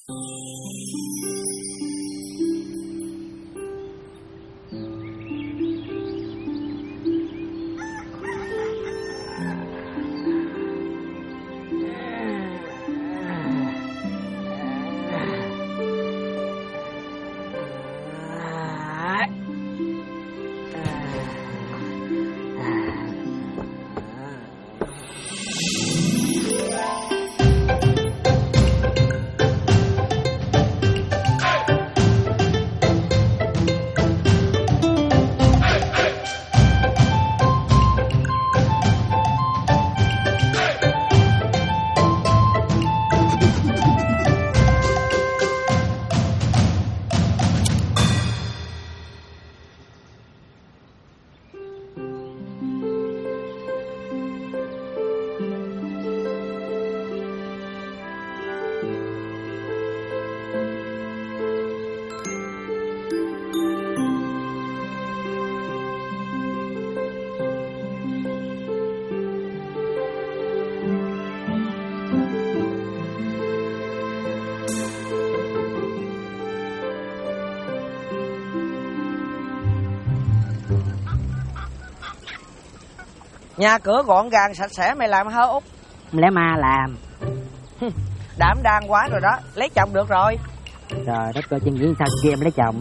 Nhà cửa gọn gàng sạch sẽ mày làm hả Út? Lẽ ma làm. Đảm đang quá rồi đó, lấy chồng được rồi. Trời đất ơi, chân nghĩ sao kia em lấy chồng.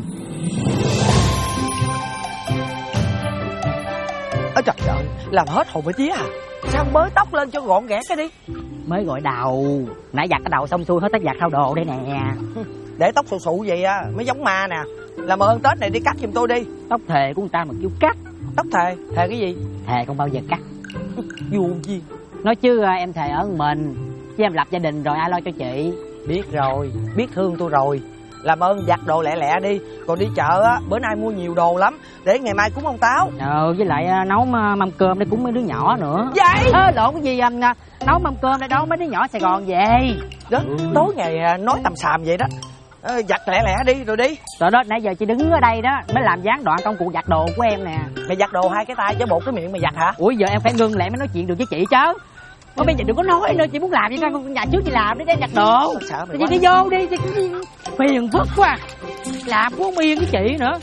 Ôi trời ơi, làm hết hồn với tía à. Sao bới tóc lên cho gọn ghẽ cái đi. Mới gọi đầu, nãy giặt cái đầu xong xuôi hết tất giặt thao đồ đây nè. Để tóc sụ sụ vậy á, mới giống ma nè. Làm ơn Tết này đi cắt giùm tôi đi. Tóc thề của người ta mà kêu cắt. Tóc thề, thề cái gì? Thề không bao giờ cắt. Vô chi. Nói chứ em thề ở mình, chứ em lập gia đình rồi ai lo cho chị. Biết rồi, biết thương tôi rồi. Làm ơn giặt đồ lẹ lẹ đi. Còn đi chợ á, bữa nay mua nhiều đồ lắm, để ngày mai cúng ông Táo. Với lại nấu mâm cơm để cúng mấy đứa nhỏ nữa. Vậy lộn cái gì anh, nấu mâm cơm để đón mấy đứa nhỏ Sài Gòn về đó. Tối ngày nói tầm xàm vậy đó. Giặt lẹ lẹ đi rồi đi. Rồi đó, nãy giờ chị đứng ở đây đó mới làm gián đoạn công cụ giặt đồ của em nè. Mày giặt đồ hai cái tay chứ một cái miệng mày giặt hả? Ủa giờ em phải ngưng lại mới nói chuyện được với chị chứ. Mà bây giờ đừng có nói nữa, chị muốn làm gì ra con nhà trước chị làm đi, để giặt đồ. Chị đi vô đi, phiền phức quá. Làm cũng không yên với chị nữa.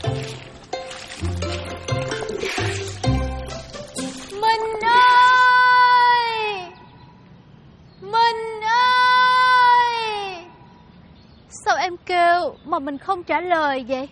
Minh ơi! Minh ơi! Sao em kêu mà mình không trả lời vậy?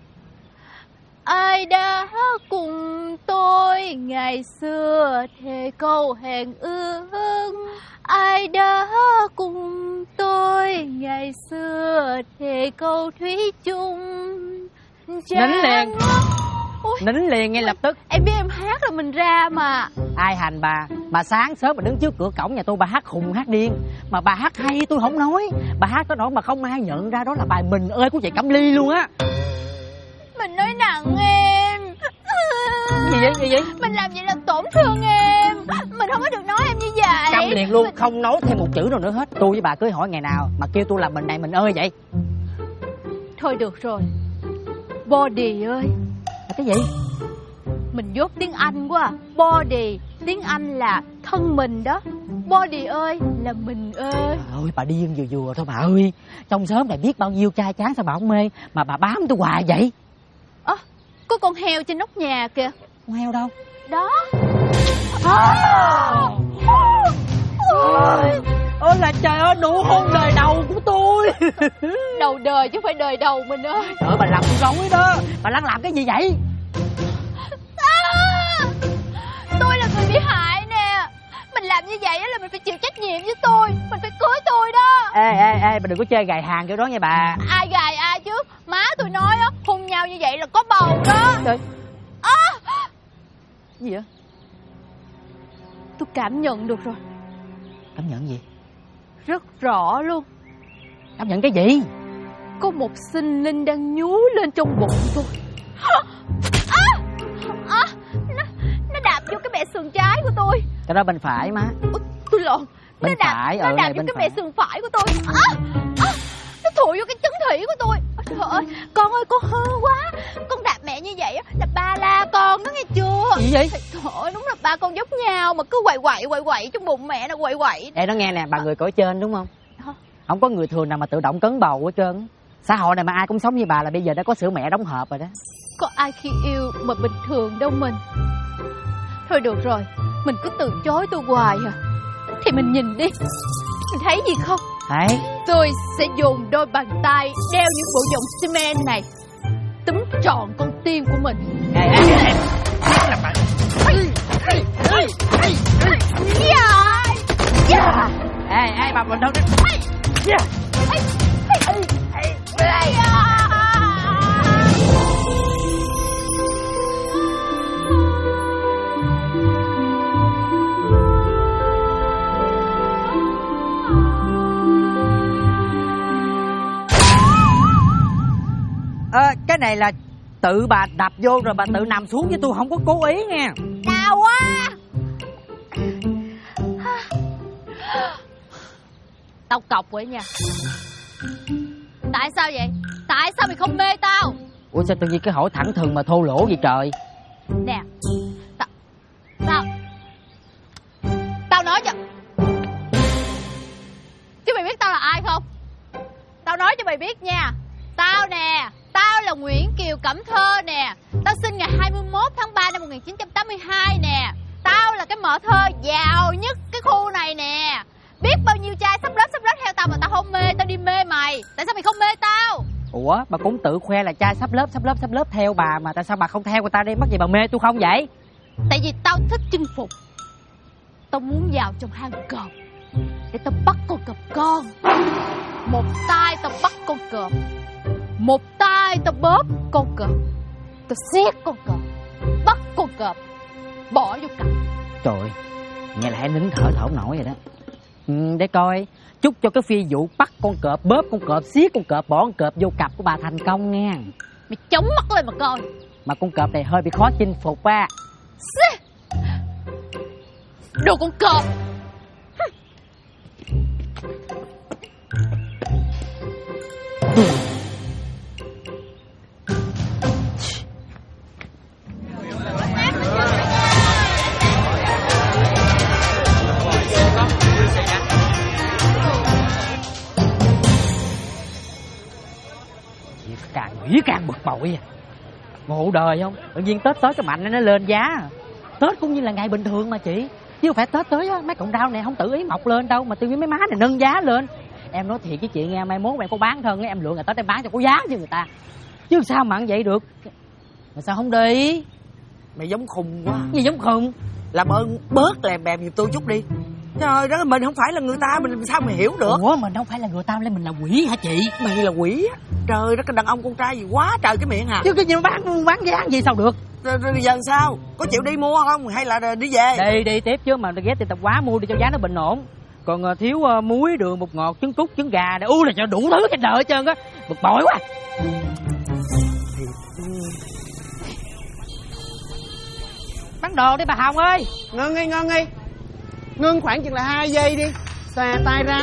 Ai đã cùng tôi ngày xưa thề câu hẹn ước? Ai đã cùng tôi ngày xưa thề câu thủy chung? Nín liền. Nín liền ngay lập tức. Em biết em hát là mình ra mà. Ai hành bà sáng sớm mà đứng trước cửa cổng nhà tôi bà hát khùng hát điên. Mà bà hát hay tôi không nói. Bà hát tới nỗi mà không ai nhận ra đó là bài Mình Ơi của chị Cẩm Ly luôn á. Mình nói nặng em. Gì vậy? Mình làm vậy là tổn thương em. Mình không có được nói em như vậy. Câm liền luôn, không nói thêm một chữ nào nữa hết. Tôi với bà cưới hỏi ngày nào mà kêu tôi làm Mình Này Mình Ơi vậy? Thôi được rồi. Body ơi. Là cái gì? Mình dốt tiếng Anh quá à. Body tiếng Anh là thân mình đó. Body ơi là mình ơi. Ôi bà điên vừa thôi bà ơi. Trong xóm này biết bao nhiêu trai chán sao bà không mê, mà bà bám tôi hoài vậy? Có con heo trên nóc nhà kìa. Con heo đâu? Đó. Ôi là trời ơi, nụ hôn đời đầu của tôi. Đầu đời chứ không phải đời đầu mình ơi. Trời ơi, bà làm tôi rối đó. Bà đang làm cái gì vậy? Tôi là người bị hại nè. Mình làm như vậy là mình phải chịu trách nhiệm với tôi. Mình phải cưới tôi đó. Ê, bà đừng có chơi gài hàng kiểu đó nha bà. Ai gài ai chứ. Má tôi nói á, hôn nhau như vậy là có bầu đó. Trời. Gì vậy? Tôi cảm nhận được rồi. Cảm nhận gì? Rất rõ luôn. Cảm nhận cái gì? Có một sinh linh đang nhú lên trong bụng tôi. Nó đạp vô cái bẹ sườn trái của tôi. Cái đó bên phải má. Tôi lộn. Nó đạp vô cái bẹ sườn phải của tôi. Nó thụi vô cái chấn thủy của tôi. Trời ơi, con ơi, con hư quá. Con đạp mẹ như vậy là ba la con đó nghe chưa? Gì vậy? Trời ơi, đúng là ba con giống nhau mà cứ quậy trong bụng mẹ nó quậy. Ê, nó nghe nè, bà người cõi trên đúng không? Không có người thường nào mà tự động cấn bầu hết trơn. Xã hội này mà ai cũng sống như bà là bây giờ đã có sữa mẹ đóng hộp rồi đó. Có ai khi yêu mà bình thường đâu mình. Thôi được rồi, mình cứ từ chối tôi hoài à. Thì mình nhìn đi, mình thấy gì không? Thấy. Tôi sẽ dùng đôi bàn tay đeo những bộ dụng xi men này túm trọn con tim của mình. Ê, bà mình đâu đó. Cái này là tự bà đập vô rồi bà tự nằm xuống chứ tôi không có cố ý nha. Đau quá. Tao cọc vậy nha. Tại sao vậy? Tại sao mày không mê tao? Ủa sao tự nhiên cái hỏi thẳng thừng mà thô lỗ vậy trời? Nè, Tao nói cho. Chứ mày biết tao là ai không? Tao nói cho mày biết nha. Tao nè, tao là Nguyễn Kiều Cẩm Thơ nè. Tao sinh ngày 21 tháng 3 năm 1982 nè. Tao là cái mợ thơ giàu nhất cái khu này nè. Biết bao nhiêu trai sắp lớp theo tao mà tao không mê. Tao đi mê mày. Tại sao mày không mê tao? Ủa bà cũng tự khoe là trai sắp lớp theo bà. Mà tại sao bà không theo người ta đi? Mắc gì bà mê tôi không vậy? Tại vì tao thích chinh phục. Tao muốn vào trong hang cọp để tao bắt con cọp con. Một tay tao bắt con cọp, một tay tao bóp con cọp. Tao siết con cọp, bắt con cọp, bỏ vô cặp. Trời ơi, nghe là em nín thở không nổi rồi đó. Để coi, chúc cho cái phi vụ bắt con cọp, bóp con cọp, siết con cọp, bỏ con cọp vô cặp của bà thành công nha. Mày chống mắt lên mà coi. Mà con cọp này hơi bị khó chinh phục á. Đồ con cọp. Càng nghĩ càng bực bội à. Ngộ đời không? Tự nhiên Tết tới cái mạnh nó lên giá. Tết cũng như là ngày bình thường mà chị. Chứ không phải Tết tới á, mấy cọng rau này không tự ý mọc lên đâu. Mà tự nhiên mấy má này nâng giá lên. Em nói thiệt với chị nghe, mai mốt em có bán thân em lựa ngày Tết em bán cho có giá cho người ta. Chứ sao mà vậy được. Mà sao không đi? Mày giống khùng quá. Gì giống khùng? Làm ơn bớt lèm bèm giùm tôi chút đi. Trời đất, mình không phải là người ta, mình sao mày hiểu được? Ủa mình không phải là người ta, lên mình là quỷ hả chị? Mày là quỷ á. Trời đất, cái đàn ông con trai gì quá trời cái miệng hả? Chứ cái gì mà bán giá gì sao được? Rồi giờ sao? Có chịu đi mua không hay là đi về? Đi tiếp chứ mà ghé tiệm tạp hóa mua đi cho giá nó bình ổn. Còn thiếu muối, đường, bột ngọt, trứng cút, trứng gà để là cho đủ thứ trên đời hết trơn á. Bực bội quá. Bán đồ đi bà Hồng ơi. Ngưng đi. Ngưng khoảng chừng là 2 giây đi. Xòe tay ra.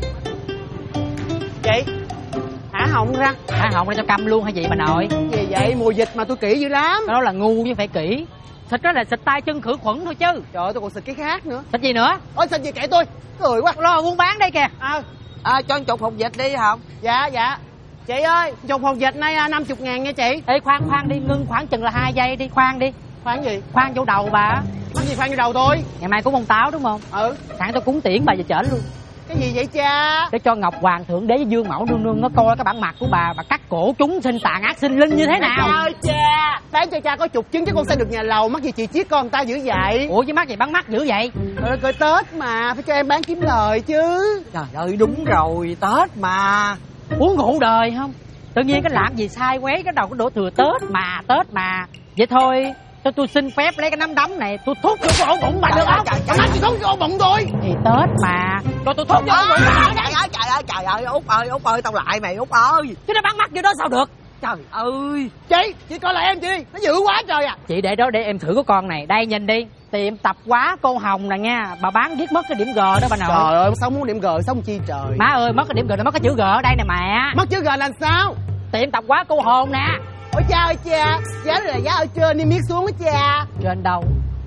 Chị thả Hồng ra. Thả Hồng ra cho câm luôn hay gì bà nội? Gì vậy, mùa dịch mà tôi kỹ dữ lắm. Đó là ngu chứ phải kỹ. Xịt đó là xịt tay chân khử khuẩn thôi chứ. Trời ơi, tôi còn xịt cái khác nữa. Xịt gì nữa? Ôi xịt gì kệ tôi. Cười quá. Lo buôn bán đây kìa. Cho anh chục hột vịt đi không? Dạ. Chị ơi, chục hột vịt nay 50.000 nha chị. Ê khoan đi, ngưng khoảng chừng là 2 giây đi, khoan đi. Khoan gì? Khoan vô đầu bà. Mắc gì khoan vô đầu tôi? Ngày mai cúng ông Táo đúng không? Sẵn tôi cúng tiễn bà về trển luôn. Cái gì vậy cha? Để cho Ngọc Hoàng Thượng Đế với Dương Mẫu nương nương nó coi cái bản mặt của bà cắt cổ chúng sinh tàn ác sinh linh như thế nào. Trời ơi cha, bán cho cha có chục trứng chứ con sẽ được nhà lầu, mắc gì chị chiết con người ta dữ vậy? Ủa chứ mắc gì bán mắc dữ vậy? Coi Tết mà, phải cho em bán kiếm lời chứ. Trời ơi đúng rồi, Tết mà. Uống ngủ đời không? Tự nhiên cái làm gì sai quấy cái đầu cái đổ thừa Tết mà. Vậy thôi, cho tôi xin phép lấy cái nắm đấm này tôi thúc vô cái ổ bụng bà được không? Trời chị thúc vô ổ bụng tôi. Thì Tết mà, cho tôi thúc vô ổ bụng bà. Trời ơi Út ơi tao lại mày Út ơi. Chứ nó bán mắt vô đó sao được? Trời ơi. Chị coi lại em chị đi, nó dữ quá trời à. Chị để đó để em thử cái con này, đây nhìn đi. Tiệm tạp hóa cô Hồng nè nha. Bà bán viết mất cái điểm G đó bà nội. Trời ơi sao muốn điểm G sao chi trời. Má ơi mất cái điểm G nó mất cái chữ G ở đây nè mẹ. Mất chữ G là sao? Tiệm tạp hóa cô Hồng nè. Ôi cha ơi cha, giá là giá ở trên đi miết xuống á cha. Trên đâu?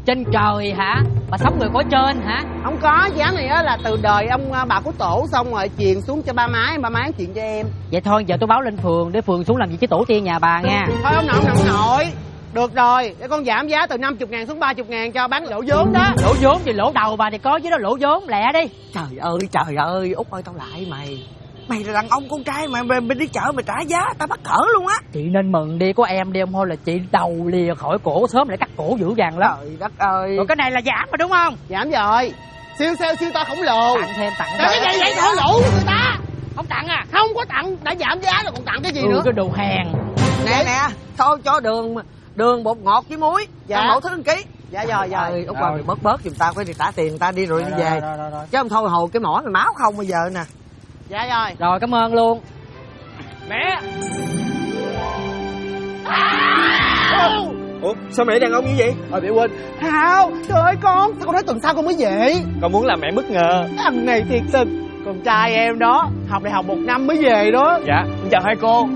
Trên trời hả? Bà sống người có trên hả? Không có, dáng này á là từ đời ông bà của tổ xong rồi truyền xuống cho ba má truyền cho em. Vậy thôi giờ tôi báo lên phường để phường xuống làm gì chứ tổ tiên nhà bà nha. Thôi ông nội. Được rồi, để con giảm giá từ 50.000 xuống 30.000 cho bán lỗ vốn đó. Lỗ vốn thì lỗ đầu bà thì có chứ đó, lỗ vốn lẹ đi. Trời ơi Út ơi, tao lại mày là đàn ông con trai mà mày đi chợ mày trả giá tao mắc cỡ luôn á. Chị nên mừng đi, có em đi, thôi là chị đầu lìa khỏi cổ sớm để cắt cổ dữ dằn lắm. Trời đất ơi. Rồi cái này là giảm rồi đúng không? Giảm rồi. Siêu sale siêu to khổng lồ. Tặng Cái gì vậy thổ lỗ của người ta? Không tặng à? Không có tặng, đã giảm giá rồi còn tặng cái gì nữa? Cái đồ hàng. Nè thôi cho đường bột ngọt với muối. Dạ. Mẫu thứ 1 ký. Dạ rồi. Út ơi bớt giùm tao, phải đi trả tiền người ta đi rồi đi về. Chứ không thôi hồ cái mỏ mày máu không bây giờ nè. Dạ rồi. Rồi cảm ơn luôn. Mẹ. Ủa sao mẹ đàn ông như vậy? Mẹ quên. Hào, trời ơi con, sao con nói tuần sau con mới về? Con muốn làm mẹ bất ngờ. Thằng này thiệt tình. Con trai em đó, học đại học 1 năm mới về đó. Dạ, chào hai cô.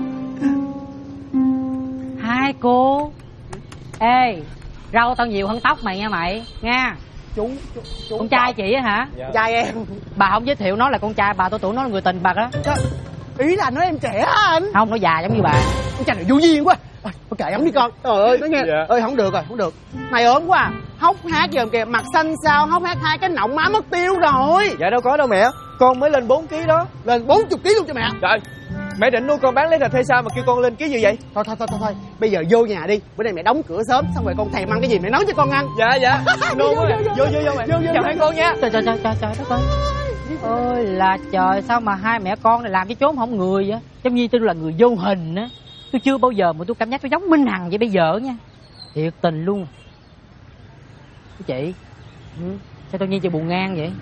Hai cô. Ê, rau tao nhiều hơn tóc mày nha mày, nha. Chú Con trai chị á hả? Dạ. trai em. Bà không giới thiệu nó là con trai bà, tôi tưởng nó là người tình bà đó. Ý là nói em trẻ á anh. Không, nó già giống như bà. Con trai này vô duyên quá. Thôi kệ ông đi con. Trời ơi, nói nghe. Dạ. Ơi không được rồi, không được. Mày ốm quá à. Hốc hác giờ kìa, mặt xanh sao, hốc hác 2 cái nọng má mất tiêu rồi. Dạ đâu có đâu mẹ. Con mới lên 4 kg đó. Lên 40 kg luôn cho mẹ. Trời, mẹ định nuôi con bán lấy thịt hay sao mà kêu con lên ký như vậy? Thôi. Bây giờ vô nhà đi. Bữa nay mẹ đóng cửa sớm, xong rồi con thèm ăn cái gì mẹ nấu cho con ăn. Dạ. Nôn quá. Vô mẹ. Chào hai con nha. Trời đất ơi. Ôi là trời, sao mà hai mẹ con này làm cái chốn không người vậy? Giống như tôi là người vô hình á. Tôi chưa bao giờ mà tôi cảm giác tôi giống Minh Hằng vậy bây giờ nha. Thiệt tình luôn. Chị, sao tự nhiên chị buồn ngang vậy?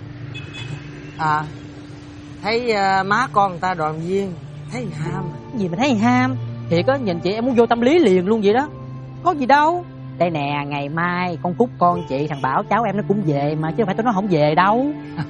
Thấy má con người ta đoàn viên thấy ham. Cái gì mà thấy ham? Thiệt á, nhìn chị em muốn vô tâm lý liền luôn vậy đó. Có gì đâu. Đây nè, ngày mai con Cúc con chị, thằng Bảo cháu em nó cũng về mà, chứ không phải tôi nói không về đâu.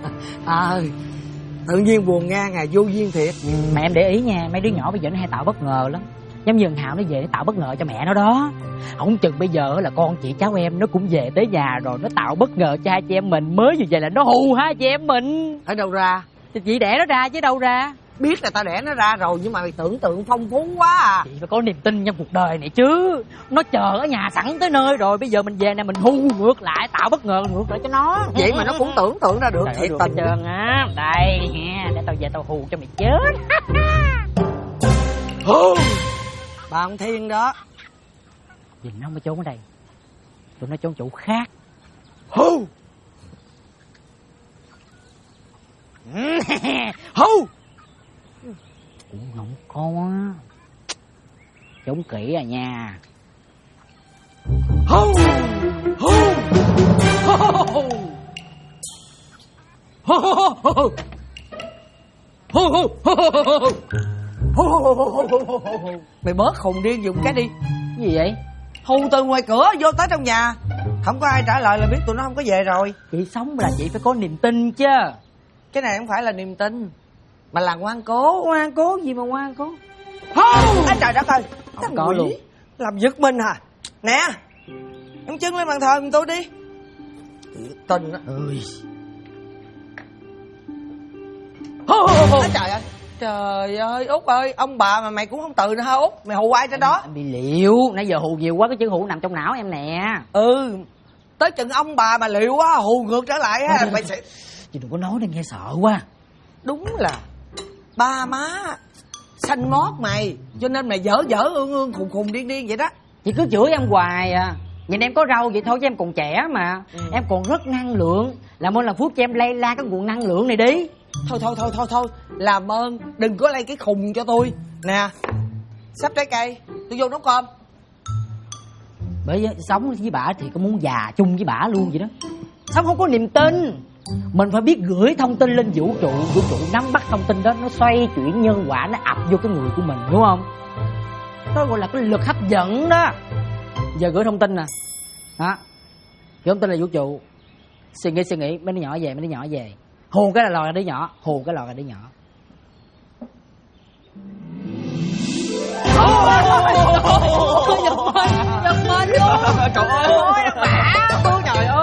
Tự nhiên buồn ngang à, vô duyên thiệt. Mà em để ý nha, mấy đứa nhỏ bây giờ nó hay tạo bất ngờ lắm. Giống như thằng Hào nó về nó tạo bất ngờ cho mẹ nó đó. Không chừng bây giờ là con chị cháu em nó cũng về tới nhà rồi, nó tạo bất ngờ cho hai chị em mình. Mới vừa về là nó hù hai chị em mình. Ở đâu ra? Thì chị đẻ nó ra chứ đâu ra. Biết là tao đẻ nó ra rồi, nhưng mà mày tưởng tượng phong phú quá à. Chị phải có niềm tin trong cuộc đời này chứ. Nó chờ ở nhà sẵn tới nơi rồi, bây giờ mình về nè, mình hù ngược lại, tạo bất ngờ ngược lại cho nó. Vậy mà nó cũng tưởng tượng ra được. Thiệt tình trơn á. Đây nha, để tao về tao hù cho mày chết. Bà ông Thiên đó. Nhìn nó mới trốn ở đây, tụi nó trốn chỗ khác. Hù Cũng không có. Trốn kỹ à nha. Mày bớt khùng điên dùng cái đi. Cái gì vậy? Hù từ ngoài cửa vô tới trong nhà, không có ai trả lời là biết tụi nó không có về rồi. Chị sống là chị phải có niềm tin chứ. Cái này không phải là niềm tin, mà là ngoan cố. Ngoan cố gì mà ngoan cố? Trời đất ơi, Không có luôn. làm giật mình hả? Nè, em chân lên bàn thờ giùm tôi đi. Tình á. Trời ơi. Trời ơi Út ơi, ông bà mà mày cũng không tự nữa hả Út? Mày hù ai trên đó? Em bị liệu, nãy giờ hù nhiều quá, cái chữ hù nằm trong não em nè. Tới chừng ông bà mà liệu quá hù ngược trở lại á. Mày sẽ... Chị đừng có nói nên nghe sợ quá. Đúng là ba má xanh mót mày, cho nên mày dở ương khùng điên vậy đó. Chị cứ chửi em hoài à. Nhìn em có râu vậy thôi chứ em còn trẻ mà. Em còn rất năng lượng. Làm ơn làm phước cho em lây lan cái nguồn năng lượng này đi. Thôi làm ơn đừng có lay cái khùng cho tôi. Nè, sắp trái cây tôi vô nấu cơm. Bởi vì sống với bả thì có muốn già chung với bả luôn vậy đó. Sống không có niềm tin. Mình phải biết gửi thông tin lên vũ trụ nắm bắt thông tin đó, nó xoay chuyển nhân quả, nó ập vô cái người của mình, đúng không? Đó gọi là cái lực hấp dẫn đó. Giờ gửi thông tin nè đó, gửi thông tin là vũ trụ. Suy nghĩ mấy đứa nhỏ về hù cái là lòi ra đứa nhỏ, giật mình luôn. Trời ơi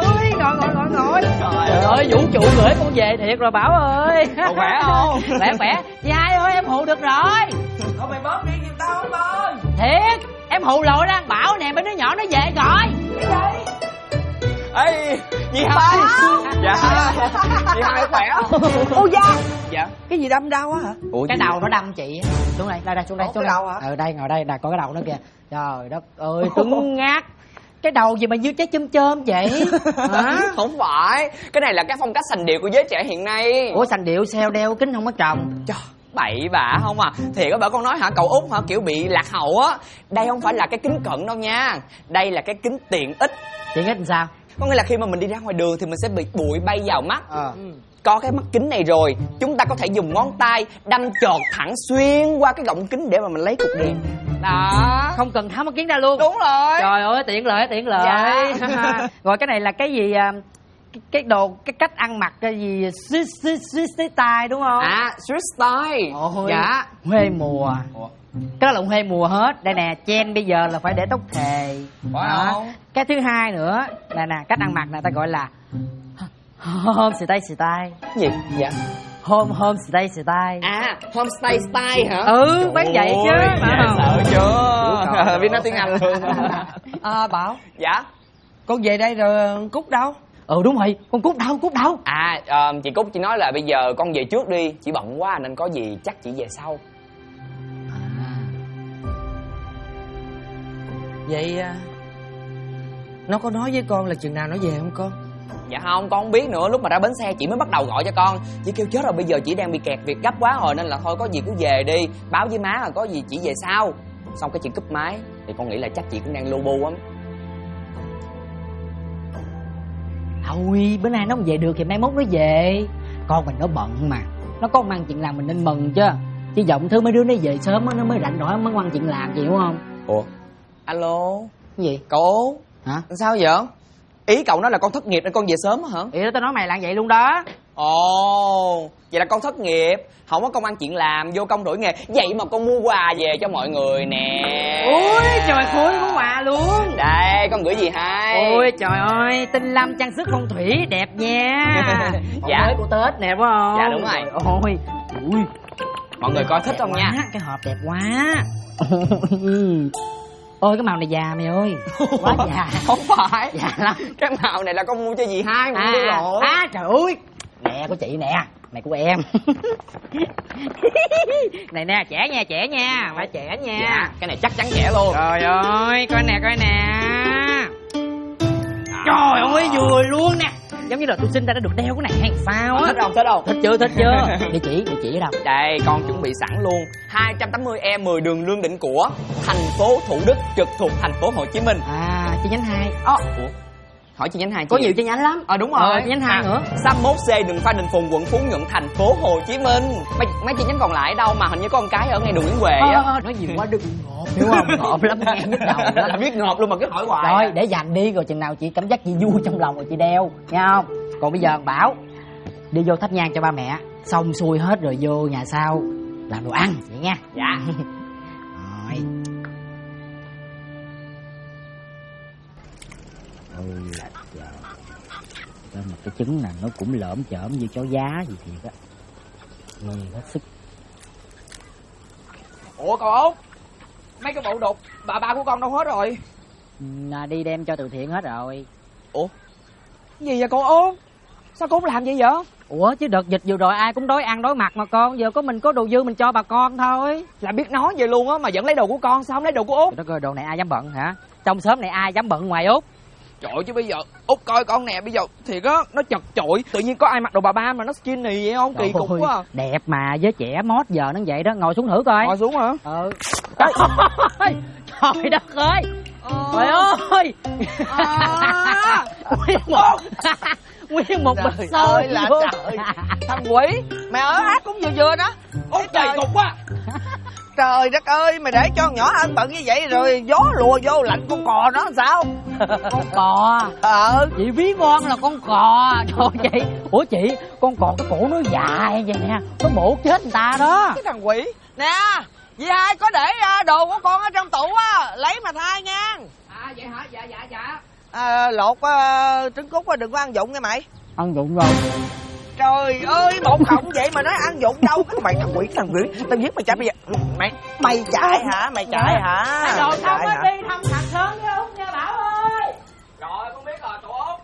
trụ gửi con về thiệt rồi Bảo ơi. Cậu khỏe không? Khỏe. Chị Hai ơi, em hù được rồi. Thôi mày bớt đi giùm tao không ơi. Thiệt, em hù lội ra Bảo nè, mấy đứa nhỏ nó về rồi. Ê, chị Hai. Dạ. Chị Hai khỏe không? Ô da. Dạ. Cái gì đâm đau á hả? Ủa, Cái đầu nó đâm chị. Xuống đây, xuống đây. Cái đầu hả? Đây, ngồi đây, nè, có cái đầu nó kìa. Trời đất ơi, cứng ngát. Cái đầu gì mà như trái chôm vậy? Hả? không phải. Cái này là cái phong cách sành điệu của giới trẻ hiện nay. Ủa sành điệu sao đeo kính không có trồng? Trời, bậy bạ không à. Thiệt á, bà con nói hả, cậu Út hả, kiểu bị lạc hậu á. Đây không phải là cái kính cận đâu nha. Đây là cái kính tiện ích. Tiện ích làm sao? Có nghĩa là khi mà mình đi ra ngoài đường thì mình sẽ bị bụi bay vào mắt. Có cái mắt kính này rồi, chúng ta có thể dùng ngón tay đâm chọt thẳng xuyên qua cái gọng kính để mà mình lấy cục đèn. Đó. Không cần tháo mắt kiến ra luôn. Đúng rồi. Trời ơi, tiện lợi. Dạ. Rồi cái này là cái gì? Cái đồ, cái cách ăn mặc cái gì? Swiss style đúng không? À, street style. Ôi, dạ. Huê mùa. Cái đó là huê mùa hết. Đây nè, trend bây giờ là phải để tóc thề. Phải không? Cái thứ hai nữa là nè, cách ăn mặc này ta gọi là home style. Gì? Dạ. Home style. À, homestay style hả? Ừ, bán vậy chứ. Dạ, sợ chưa? Biết nói tiếng Anh luôn. Bảo. Dạ. Con về đây rồi Cúc đâu? Ừ đúng rồi, con Cúc đâu? À, chị Cúc chị nói là bây giờ con về trước đi, chị bận quá nên có gì chắc chị về sau. Vậy nó có nói với con là chừng nào nó về không con? Dạ không, con không biết nữa. Lúc mà ra bến xe chị mới bắt đầu gọi cho con. Chị kêu chết rồi, bây giờ chị đang bị kẹt việc gấp quá rồi, nên là thôi có gì cứ về đi, báo với má là có gì chị về sau. Xong cái chị cúp máy. Thì con nghĩ là chắc chị cũng đang lu bu lắm. Thôi bữa nay nó không về được thì mai mốt nó về. Con mình nó bận mà, nó có mang chuyện làm mình nên mừng chứ. Chứ giọng thứ mấy đứa nó về sớm nó mới rảnh rỗi mới ngoan chuyện làm, chị hiểu không? Ủa? Alo? Cái gì? Cậu? Hả? Sao vậy? Ý cậu nói là con thất nghiệp nên con về sớm hả? Ý đó tao nói mày là vậy luôn đó. Ồ, vậy là con thất nghiệp, không có công ăn chuyện làm, vô công đổi nghề. Vậy mà con mua quà về cho mọi người nè. Ôi trời khối có quà luôn. Đây, con gửi gì hay? Ôi trời ơi, tinh lâm trang sức phong thủy đẹp nha. Dạ. Mới của Tết nè phải không? Dạ đúng rồi. Ôi, ui, Mọi người coi thích không quá, nha? cái hộp đẹp quá. Ôi cái màu này già mày ơi. Quá già. Không phải. Già lắm. Cái màu này là con mua cho dì Hai mà mua lộn. Trời ơi. Nè của chị nè, này của em. Này nè, trẻ nha, phải trẻ nha. Dạ, cái này chắc chắn trẻ luôn. Trời ơi, coi nè. Trời ơi, vừa luôn nè. Giống như là tôi sinh ra đã được đeo cái này hay sao á. Thích không? Thích chưa? Địa chỉ ở đâu? Đây, con chuẩn bị sẵn luôn. 280E 10 đường Lương Định Của, thành phố Thủ Đức, trực thuộc thành phố Hồ Chí Minh. À, chi nhánh 2. Ủa? Hỏi chi nhánh 2 Có nhiều chi nhánh lắm. Đúng rồi. Chi nhánh 2 nữa. 61C đường Phan Đình Phùng, quận Phú Nhuận, thành phố Hồ Chí Minh. Mấy chi nhánh còn lại đâu mà hình như có một cái ở ngay đường Nguyễn Huệ á. Nói nhiều quá đừng ngộp, hiểu không? Ngộp lắm, nghe nhức đầu đó. Là biết ngộp luôn mà cứ hỏi hoài. Rồi, để dành đi, rồi chừng nào chị cảm giác chị vui trong lòng rồi chị đeo, nghe không? Còn bây giờ Bảo đi vô thắp nhang cho ba mẹ, xong xuôi hết rồi vô nhà sau làm đồ ăn vậy nha. Dạ. Rồi. Mà cái trứng này nó cũng lởm chởm như chó giá gì thiệt á. Nghe hết sức. Ủa cậu Út, mấy cái bộ đồ bà của con đâu hết rồi? Đi đem cho từ thiện hết rồi. Ủa? Cái gì vậy cậu Út? Sao cô không làm vậy? Ủa chứ đợt dịch vừa rồi ai cũng đói ăn đói mặc mà con. Giờ có mình có đồ dư mình cho bà con thôi. Là biết nói vậy luôn á mà vẫn lấy đồ của con, sao không lấy đồ của Út? Trời đất ơi, đồ này ai dám bận hả? Trong xóm này ai dám bận ngoài Út? Trời chứ bây giờ Út coi con nè, bây giờ thiệt á, nó chật chội. Tự nhiên có ai mặc đồ bà ba mà nó skinny vậy không? Kỳ cục quá à. Đẹp mà, với trẻ mót giờ nó vậy đó. Ngồi xuống thử coi. Ngồi xuống hả? Trời đất ơi. Trời ơi. Nguyên một bịch xôi ơi là trời. Thằng quỷ, mày ở ác cũng vừa đó. Út kỳ cục quá. Trời đất ơi, mày để cho con nhỏ ăn bận như vậy rồi gió lùa vô lạnh con cò nó làm sao? Con cò. Chị ví con là con cò. Trời chị. Ủa chị, con cò cái cổ nó dài vậy nè, nó mổ chết người ta đó. Cái thằng quỷ. Nè, dì Hai có để đồ của con ở trong tủ á, lấy mà thay nha. À vậy hả? Dạ. Lột trứng cút đừng có ăn dụng nha mày. Ăn dụng rồi. Trời ơi, một cộng vậy mà nói ăn vụng đâu. Mày thằng quỷ, tao giết mày chạy bây giờ. Mày chạy hả? Mày chạy hả? Đồ không hả? đi thăm thằng Sơn với Út nha Bảo ơi. Rồi con biết rồi cậu Út.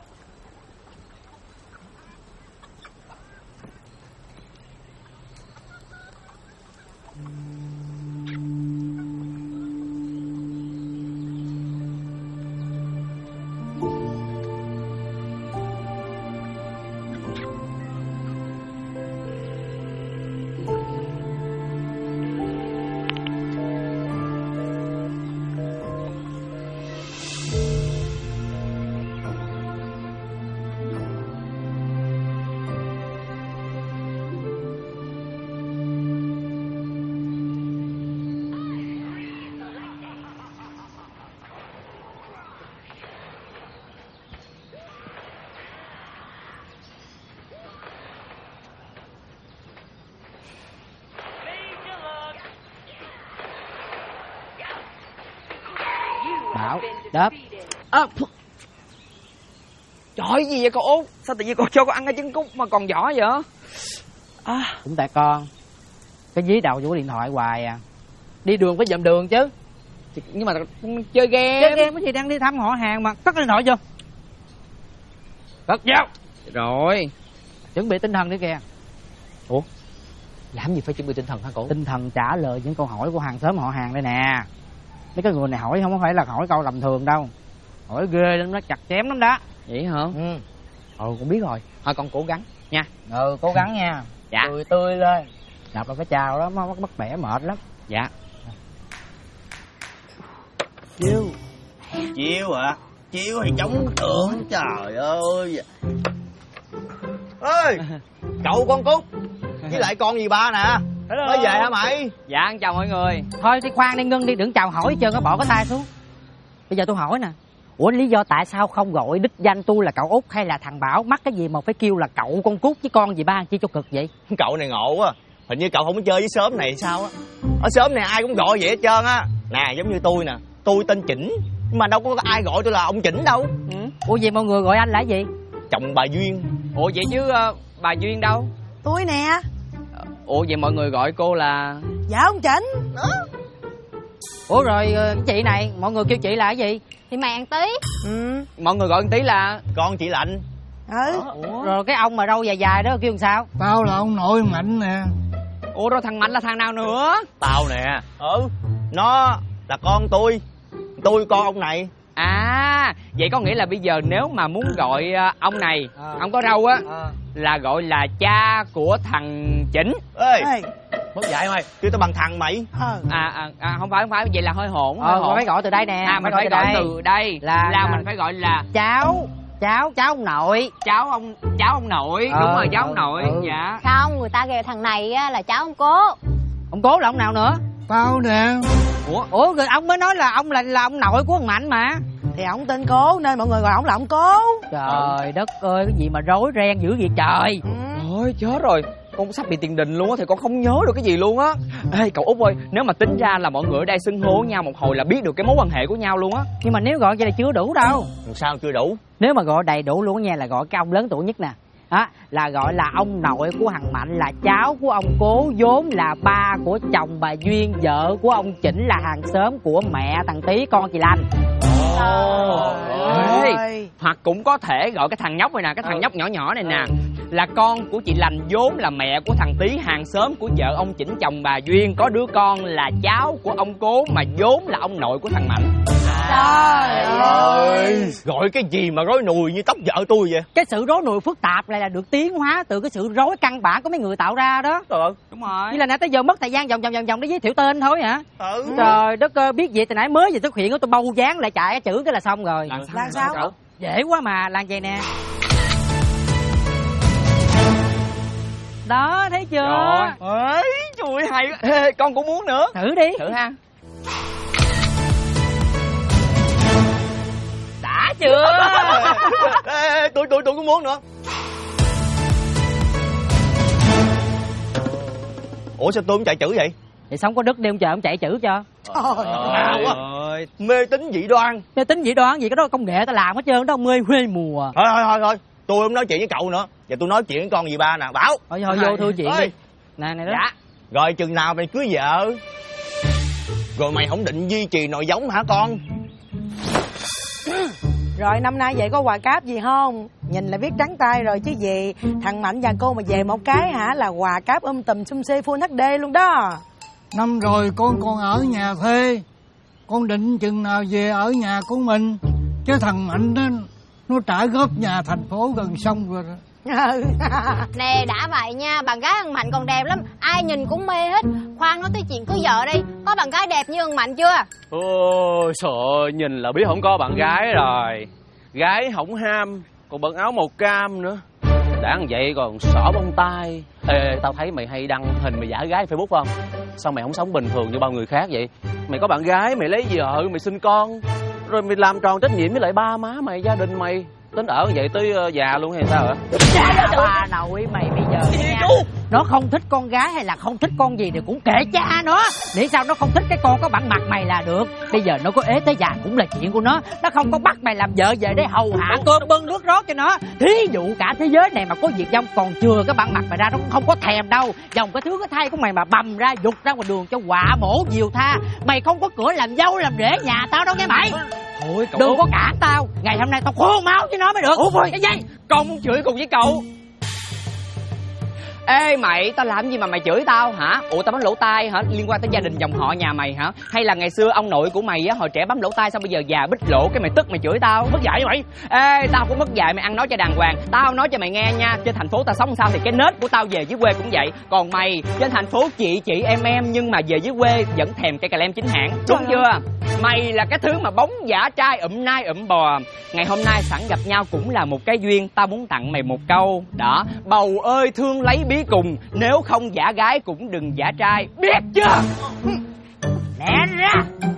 Bảo, đớp. Trời gì vậy cậu Út? Sao tự nhiên con cho con ăn cái trứng cút mà còn vỏ vậy? Cũng tại con. Cái dí đầu vô điện thoại hoài à. Đi đường phải dậm đường chứ. Nhưng mà chơi game. Chơi game cái gì đang đi thăm họ hàng mà. Cất điện thoại vô. Cất vô. Rồi. Chuẩn bị tinh thần đi kìa. Ủa? Làm gì phải chuẩn bị tinh thần hả cậu? Tinh thần trả lời những câu hỏi của hàng xóm họ hàng đây nè. Mấy cái người này hỏi không phải là hỏi câu tầm thường đâu. Hỏi ghê lắm, nó chặt chém lắm đó. Vậy hả? Con biết rồi. Thôi con cố gắng nha. Cố gắng nha. Dạ. Cười tươi lên. Đập là phải chào đó, mất bẻ mệt lắm. Dạ. Chiêu hả? Chiêu thì chống tượng, trời ơi. Ê, cậu con Cút với lại con gì ba nè. Mới về hả mày? Dạ, chào mọi người. Thôi đi khoan đi ngưng đi, đừng chào hỏi hết trơn á, bỏ cái tay xuống. Bây giờ tôi hỏi nè. Ủa lý do tại sao không gọi đích danh tôi là cậu Út hay là thằng Bảo? Mắc cái gì mà phải kêu là cậu con Cút với con gì ba chi cho cực vậy? Cậu này ngộ quá. Hình như cậu không có chơi với xóm này sao á. Ở xóm này ai cũng gọi vậy hết trơn á. Nè giống như tôi nè, tôi tên Chỉnh, nhưng mà đâu có ai gọi tôi là ông Chỉnh đâu. Ủa vậy mọi người gọi anh là gì? Chồng bà Duyên. Ủa vậy chứ bà Duyên đâu? Tôi nè. Ủa vậy mọi người gọi cô là... Dạ ông Chỉnh. Ủa rồi cái chị này, mọi người kêu chị là cái gì? Thì mày ăn tí. Mọi người gọi một tí là... Con chị Lạnh. Ủa? Rồi cái ông mà râu dài dài đó kêu làm sao? Tao là ông nội Mạnh nè. Ủa rồi thằng Mạnh là thằng nào nữa? Tao nè. Nó là con tôi con ông này. À, vậy có nghĩa là bây giờ nếu mà muốn gọi ông này, ông có râu á, là gọi là cha của thằng Chỉnh. Ê, mất dạy mày, kêu tao bằng thằng mày. Không phải, vậy là hơi hỗn. Phải gọi từ đây nè. Mình phải gọi từ đây là mình phải gọi là cháu ông nội. Cháu ông nội. Đúng rồi, cháu ông nội. Dạ. Không, người ta kêu thằng này á là cháu ông Cố. Ông Cố là ông nào nữa? Tao nè. Ủa rồi ông mới nói là ông là ông nội của thằng Mạnh mà. Thì ông tên Cố nên mọi người gọi ông là ông Cố. Trời đất ơi, cái gì mà rối ren dữ vậy trời. Ôi chết rồi, con sắp bị tiền đình luôn á, thì con không nhớ được cái gì luôn á. Ê cậu Út ơi, nếu mà tính ra là mọi người ở đây xưng hô nhau một hồi là biết được cái mối quan hệ của nhau luôn á. Nhưng mà nếu gọi vậy là chưa đủ đâu. Sao chưa đủ? Nếu mà gọi đầy đủ luôn nha là gọi cái ông lớn tuổi nhất nè. Là gọi là ông nội của thằng Mạnh, là cháu của ông Cố, vốn là ba của chồng bà Duyên, vợ của ông Chỉnh, là hàng xóm của mẹ thằng Tí, con chị Lành. Hoặc cũng có thể gọi cái thằng nhóc này nè, cái thằng nhóc nhỏ nhỏ này nè, là con của chị Lành, vốn là mẹ của thằng Tí, hàng xóm của vợ ông Chỉnh chồng bà Duyên, có đứa con là cháu của ông Cố mà vốn là ông nội của thằng Mạnh. Trời ơi, gọi cái gì mà rối nùi như tóc vợ tôi vậy? Cái sự rối nùi phức tạp này là được tiến hóa từ cái sự rối căn bản của mấy người tạo ra đó. Đúng rồi. Như là nãy tới giờ mất thời gian vòng để giới thiệu tên thôi hả? Trời đất ơi, biết vậy từ nãy mới vừa xuất hiện tôi bâu dáng lại chạy cái chữ cái là xong rồi. Là sao? Dễ quá mà, làm vậy nè. Đó, thấy chưa? Ơi, trời hay quá. Ê, con cũng muốn nữa. Thử đi. Thử ha. Đã chưa? Ê, tôi cũng muốn nữa. Ủa sao tôi không chạy chữ vậy? Vậy sống có đức đi ông chờ ông chạy chữ cho. Trời ơi, mê tín dị đoan. Mê tín dị đoan gì, cái đó công nghệ ta làm hết trơn đó, mê huê mùa. Thôi Tôi không nói chuyện với cậu nữa. Giờ tôi nói chuyện với con dì ba nè. Bảo. Thôi vô thưa chuyện đi. Nè đó. Dạ. Rồi chừng nào mày cưới vợ? Rồi mày không định duy trì nòi giống hả con? Rồi năm nay vậy có quà cáp gì không? Nhìn là biết trắng tay rồi chứ gì. Thằng Mạnh và cô mà về một cái hả là quà cáp tùm xum xê full HD luôn đó. Năm rồi con còn ở nhà thuê. Con định chừng nào về ở nhà của mình. Chứ thằng Mạnh nó trả góp nhà thành phố gần xong rồi. Nè đã vậy nha, bạn gái thằng Mạnh còn đẹp lắm, ai nhìn cũng mê hết. Khoan nói tới chuyện cưới vợ đi, có bạn gái đẹp như thằng Mạnh chưa? Ôi trời ơi, nhìn là biết không có bạn gái rồi. Gái hổng ham, còn bận áo màu cam nữa. Đã như vậy còn xỏ bông tai. Ê, tao thấy mày hay đăng hình mày giả gái Facebook không? Sao mày không sống bình thường như bao người khác vậy? Mày có bạn gái, mày lấy vợ, mày sinh con, rồi mày làm tròn trách nhiệm với lại ba má mày, gia đình mày. Tính ở vậy tới già luôn hay sao hả? Bà nội mày bây giờ nha, nó không thích con gái hay là không thích con gì thì cũng kệ cha nó. Để sao nó không thích cái con có bản mặt mày là được. Bây giờ nó có ế tới già cũng là chuyện của nó. Nó không có bắt mày làm vợ về để hầu hạ cơm bưng nước rót cho nó. Thí dụ cả thế giới này mà có việc dông còn chừa cái bản mặt mày ra, nó cũng không có thèm đâu. Dòng cái thứ cái thay của mày mà bầm ra dục ra ngoài đường cho quạ mổ diều tha. Mày không có cửa làm dâu làm rể nhà tao đâu nghe mày. Thôi cậu đừng có cản tao, ngày hôm nay tao khô máu với nó mới được. Ủa cái gì? Con muốn chửi cùng với cậu. Ê mày, tao làm gì mà mày chửi tao hả? Ủa tao bấm lỗ tai hả? Liên quan tới gia đình dòng họ nhà mày hả? Hay là ngày xưa ông nội của mày á, hồi trẻ bấm lỗ tai xong bây giờ già bít lỗ cái mày tức mày chửi tao? Mất dạy mày. Ê, tao cũng mất dạy, mày ăn nói cho đàng hoàng. Tao nói cho mày nghe nha, trên thành phố tao sống sao thì cái nết của tao về dưới quê cũng vậy. Còn mày, trên thành phố chị em nhưng mà về dưới quê vẫn thèm cây cà lem chính hãng. Đúng chưa? Mày là cái thứ mà bóng giả trai nai bò. Ngày hôm nay sẵn gặp nhau cũng là một cái duyên. Tao muốn tặng mày một câu. Đó, bầu ơi thương lấy bí cùng, nếu không giả gái cũng đừng giả trai, biết chưa? Lẹ ra.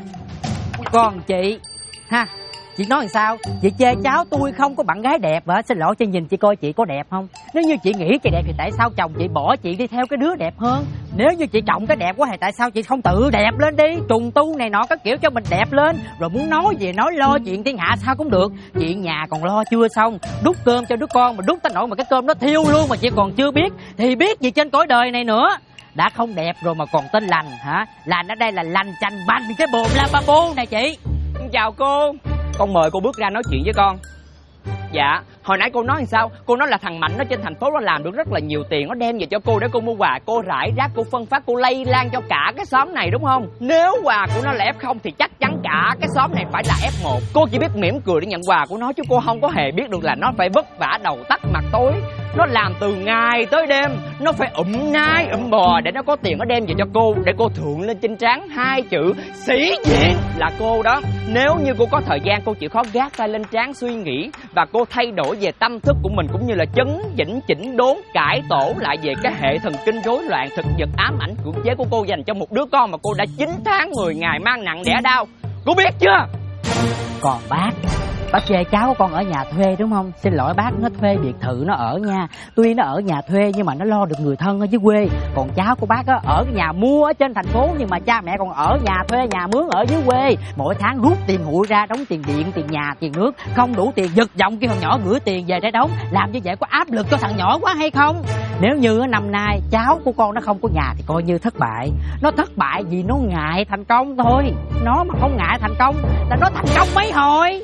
Còn chị ha, chị nói làm sao? Chị chê cháu tôi không có bạn gái đẹp hả? Xin lỗi, cho nhìn chị coi chị có đẹp không? Nếu như chị nghĩ chị đẹp thì tại sao chồng chị bỏ chị đi theo cái đứa đẹp hơn? Nếu như chị trọng cái đẹp quá thì tại sao chị không tự đẹp lên đi? Trùng tu này nọ các kiểu cho mình đẹp lên. Rồi muốn nói gì nói, lo chuyện thiên hạ sao cũng được. Chuyện nhà còn lo chưa xong, đút cơm cho đứa con mà đút tới nỗi mà cái cơm nó thiêu luôn mà chị còn chưa biết thì biết gì trên cõi đời này nữa. Đã không đẹp rồi mà còn tên lành hả? Lành ở đây là lành chành bành cái bồn la ba bô này chị. Chào cô. Con mời cô bước ra nói chuyện với con. Dạ, hồi nãy cô nói làm sao? Cô nói là thằng Mạnh nó trên thành phố nó làm được rất là nhiều tiền, nó đem về cho cô để cô mua quà, cô rải rác, cô phân phát, cô lây lan cho cả cái xóm này đúng không? Nếu quà của nó là F0 thì chắc chắn cả cái xóm này phải là F1. Cô chỉ biết mỉm cười để nhận quà của nó chứ cô không có hề biết được là nó phải vất vả đầu tắt mặt tối. Nó làm từ ngày tới đêm, nó phải nai bò để nó có tiền nó đem về cho cô, để cô thượng lên trên trán hai chữ sĩ diện là cô đó. Nếu như cô có thời gian, cô chịu khó gác tay lên trán suy nghĩ và cô thay đổi về tâm thức của mình, cũng như là chấn chỉnh chỉnh đốn cải tổ lại về cái hệ thần kinh rối loạn, thực vật ám ảnh cưỡng chế của cô dành cho một đứa con mà cô đã 9 tháng 10 ngày mang nặng đẻ đau. Cô biết chưa? Còn bác chê cháu của con ở nhà thuê đúng không? Xin lỗi bác, nó thuê biệt thự nó ở nha. Tuy nó ở nhà thuê nhưng mà nó lo được người thân ở dưới quê. Còn cháu của bác á, ở nhà mua ở trên thành phố nhưng mà cha mẹ còn ở nhà thuê nhà mướn ở dưới quê. Mỗi tháng rút tiền hụi ra đóng tiền điện, tiền nhà, tiền nước. Không đủ tiền giật giọng kêu thằng nhỏ gửi tiền về để đóng. Làm như vậy có áp lực cho thằng nhỏ quá hay không? Nếu như năm nay cháu của con nó không có nhà thì coi như thất bại. Nó thất bại vì nó ngại thành công thôi. Nó mà không ngại thành công là nó thành công mấy hồi.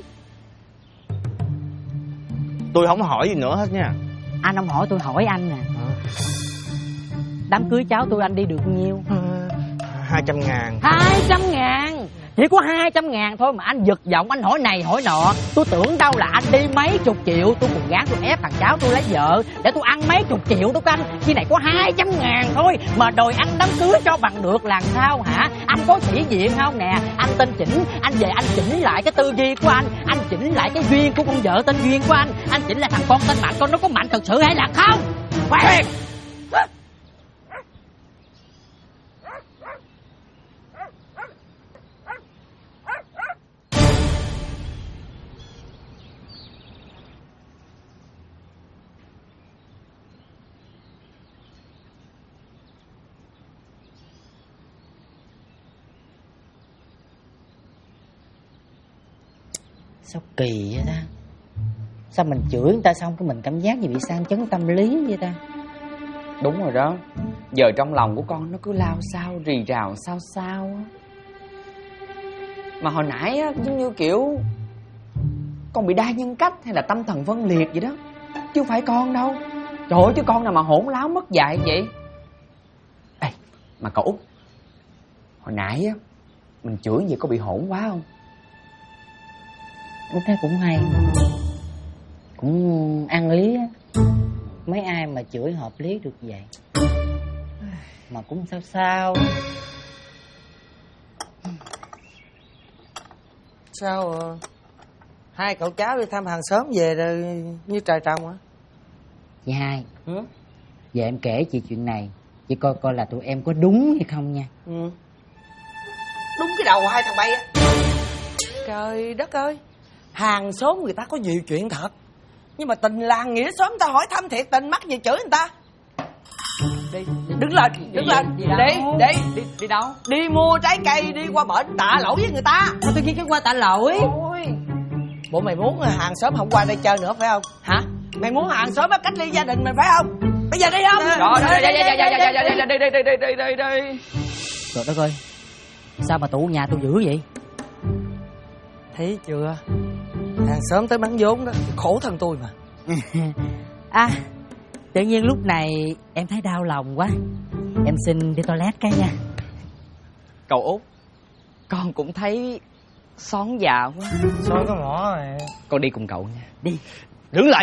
Tôi không hỏi gì nữa hết nha. Anh không hỏi tôi hỏi anh nè. Đám cưới cháu tôi anh đi được nhiêu? 200.000. 200.000? Chỉ có 200.000 thôi mà anh giật giọng, anh hỏi này hỏi nọ. Tôi tưởng đâu là anh đi mấy chục triệu. Tôi còn gán tôi ép thằng cháu tôi lấy vợ để tôi ăn mấy chục triệu đó anh. Khi này có 200.000 thôi mà đòi ăn đám cưới cho bằng được làm sao hả? Anh có sĩ diện không nè? Anh tên Chỉnh, anh về anh chỉnh lại cái tư duy của anh chỉnh lại cái duyên của con vợ tên Duyên của anh chỉnh lại thằng con tên Mạnh, con nó có mạnh thật sự hay là không? Quẹt! Sao kỳ vậy ta? Sao mình chửi người ta xong cái mình cảm giác như bị sang chấn tâm lý vậy ta? Đúng rồi đó. Giờ trong lòng của con nó cứ lao sao rì rào sao sao á. Mà hồi nãy á, giống như kiểu con bị đa nhân cách hay là tâm thần phân liệt vậy đó, chứ không phải con đâu. Trời ơi, chứ con nào mà hỗn láo mất dạy vậy. Ê, mà cậu Út, hồi nãy á mình chửi gì có bị hỗn quá không? Út thấy cũng hay, cũng ăn lý á. Mấy ai mà chửi hợp lý được vậy. Mà cũng sao sao. Sao hai cậu cháu đi thăm hàng xóm về rồi như trời trồng hả? Chị Hai, giờ em kể chị chuyện này, chị coi coi là tụi em có đúng hay không nha. Đúng cái đầu hai thằng bay á. Trời đất ơi, hàng xóm người ta có nhiều chuyện thật, nhưng mà tình làng nghĩa xóm ta hỏi thăm thiệt tình, mắc gì chửi người ta. Đi, đứng lên, đứng lên, đi đâu? Đi mua trái cây, đi qua bển tạ lỗi với người ta. Sao tự nhiên cái qua tạ lỗi? Ôi, bộ mày muốn hàng xóm không qua đây chơi nữa phải không? Hả? Mày muốn hàng xóm cách ly gia đình mình phải không? Bây giờ đi không? Rồi, đi. Trời đất ơi, sao mà tụ nhà tôi dữ vậy? Thấy chưa? Hàng xóm tới bắn vốn đó, khổ thân tôi mà. À, tự nhiên lúc này em thấy đau lòng quá. Em xin đi toilet cái nha. Cậu Út, con cũng thấy xón già quá. Xón cái mỏ này. Con đi cùng cậu nha. Đi. Đứng lại.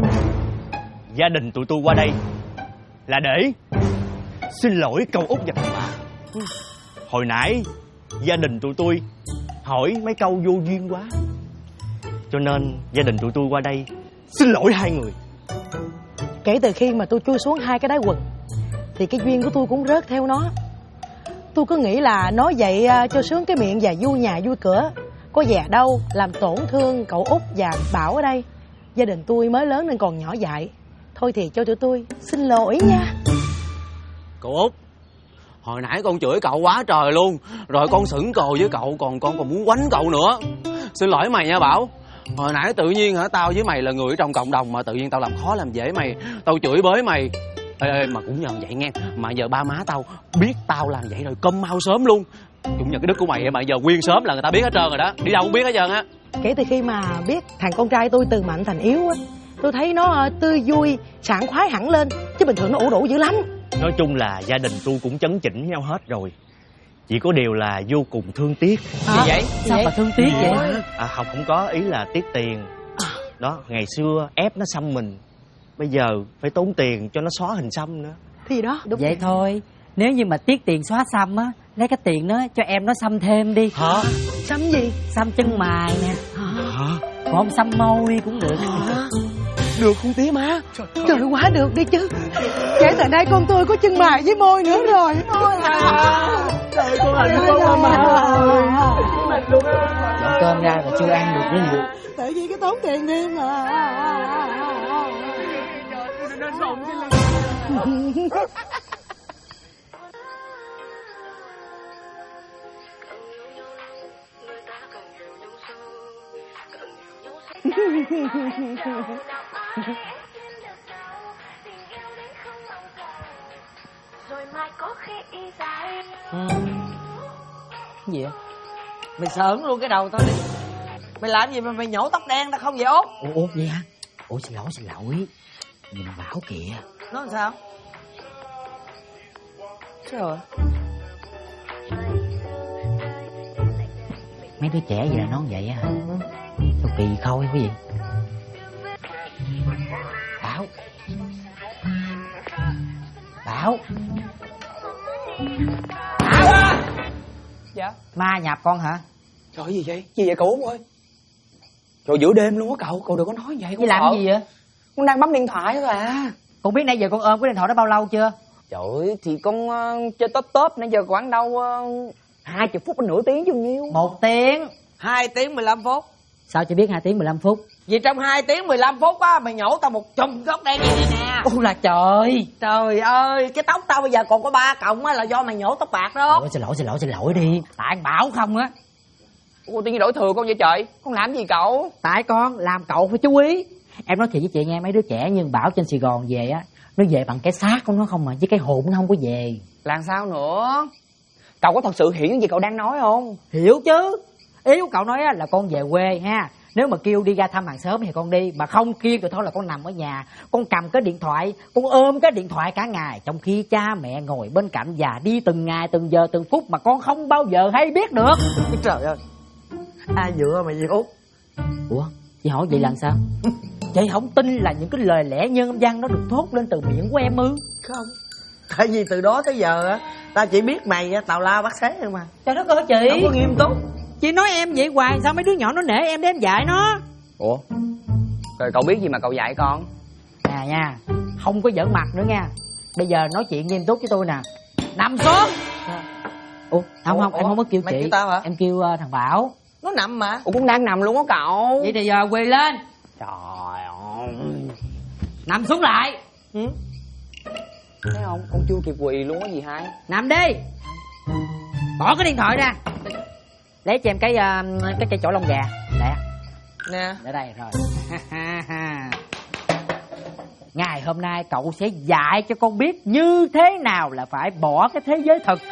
Gia đình tụi tôi qua đây là để xin lỗi cậu Út và thằng bà. Hồi nãy gia đình tụi tôi hỏi mấy câu vô duyên quá, cho nên gia đình tụi tôi qua đây xin lỗi hai người. Kể từ khi mà tôi chui xuống hai cái đáy quần thì cái duyên của tôi cũng rớt theo nó. Tôi cứ nghĩ là nói vậy cho sướng cái miệng và vui nhà vui cửa, có vẻ đâu làm tổn thương cậu Út và Bảo ở đây. Gia đình tôi mới lớn nên còn nhỏ dại. Thôi thì cho tụi tôi xin lỗi nha. Cậu Út, hồi nãy con chửi cậu quá trời luôn, rồi con sững cồ với cậu, còn con còn muốn quánh cậu nữa. Xin lỗi mày nha Bảo. Hồi nãy tự nhiên tao với mày là người trong cộng đồng mà tự nhiên tao làm khó làm dễ mày, tao chửi bới mày. Ê, mà cũng nhờ vậy nghe, mà giờ ba má tao biết tao làm vậy rồi cơm mau sớm luôn. Cũng nhờ cái đức của mày mà giờ nguyên sớm là người ta biết hết trơn rồi đó, đi đâu cũng biết hết trơn á. Kể từ khi mà biết thằng con trai tôi từ mạnh thành yếu á, tôi thấy nó tươi vui sảng khoái hẳn lên, chứ bình thường nó ủ rũ dữ lắm. Nói chung là gia đình tôi cũng chấn chỉnh nhau hết rồi, chỉ có điều là vô cùng thương tiếc. Gì vậy? Sao mà thương tiếc vậy? Không có, ý là tiếc tiền. Đó, ngày xưa ép nó xăm mình, bây giờ phải tốn tiền cho nó xóa hình xăm nữa. Thì đó, đúng vậy thôi. Nếu như mà tiếc tiền xóa xăm á, lấy cái tiền đó cho em nó xăm thêm đi. Hả? Xăm gì? Xăm chân mày nè. Còn không xăm môi cũng được. Được không tía má? Trời quá được đi chứ. Kể từ nay con tôi có chân mày với môi nữa rồi. Ôi trời, con hạnh phúc lắm mà. Dọn cơm ra mà chưa ăn được nữa. Tự nhiên cái tốn tiền đi mà. Gì vậy? Mày sởn luôn cái đầu tao đi. Mày làm gì mà mày nhổ tóc đen ra không vậy Út? Ủa vậy hả? Ủa xin lỗi. Nhìn Bảo kìa. Nó làm sao? Trời. Mấy đứa trẻ vậy là nó vậy á hả? Sao kỳ khôi quý vị. Bảo. Bảo. Dạ. Ma nhập con hả? Trời, gì vậy? Gì vậy cậu Út ơi? Trời, giữa đêm luôn á cậu đừng có nói vậy. Con làm gì vậy? Con đang bấm điện thoại thôi à. Con biết nãy giờ con ôm cái điện thoại đó bao lâu chưa? Trời ơi, thì con chơi top nãy giờ khoảng đâu 20 phút đến nửa tiếng chứ nhiêu. 1 tiếng. 2 tiếng 15 phút. Sao chị biết 2 tiếng 15 phút? Vì trong 2 tiếng 15 phút á, mày nhổ tao một chùm gốc đen như này nè. Ôi là trời. Trời ơi, cái tóc tao bây giờ còn có 3 cọng á, là do mày nhổ tóc bạc đó. Ôi, xin lỗi đi. Tại anh Bảo không á. Ủa tự nhiên đổi thừa con vậy trời? Con làm gì cậu? Tại con làm cậu phải chú ý. Em nói thiệt với chị nghe, mấy đứa trẻ như Bảo trên Sài Gòn về á, nó về bằng cái xác của nó không mà, chứ cái hồn nó không có về. Làm sao nữa? Cậu có thật sự hiểu những gì cậu đang nói không? Hiểu chứ. Ý của cậu nói á là con về quê ha. Nếu mà kêu đi ra thăm hàng xóm thì con đi, mà không kêu thì thôi là con nằm ở nhà, con cầm cái điện thoại, con ôm cái điện thoại cả ngày, trong khi cha mẹ ngồi bên cạnh và đi từng ngày, từng giờ, từng phút mà con không bao giờ hay biết được. Trời ơi, ai dựa mà gì Út? Ủa, chị hỏi vậy là sao? Chị không tin là những cái lời lẽ nhân văn nó được thốt lên từ miệng của em ư? Không, tại vì từ đó tới giờ á, ta chỉ biết mày tào lao bắt xé thôi mà. Trời đất ơi chị, không có nghiêm túc. Chị nói em vậy hoài, sao mấy đứa nhỏ nó nể em để em dạy nó? Ủa, rồi cậu biết gì mà cậu dạy con? À nha, không có giỡn mặt nữa nha. Bây giờ nói chuyện nghiêm túc với tôi nè. Nằm xuống. Ủa, không, em không có kêu chị, tao hả? em kêu thằng Bảo. Nó nằm mà. Ủa, cũng đang nằm luôn á cậu. Vậy thì giờ quỳ lên. Trời ơi. Nằm xuống lại. Thấy không, con chưa kịp quỳ luôn á gì hai. Nằm đi. Bỏ cái điện thoại ra. Lấy cho em cái cây chổi lông gà. Nè. Nè. Ở đây rồi. Ngày hôm nay cậu sẽ dạy cho con biết như thế nào là phải bỏ cái thế giới thực.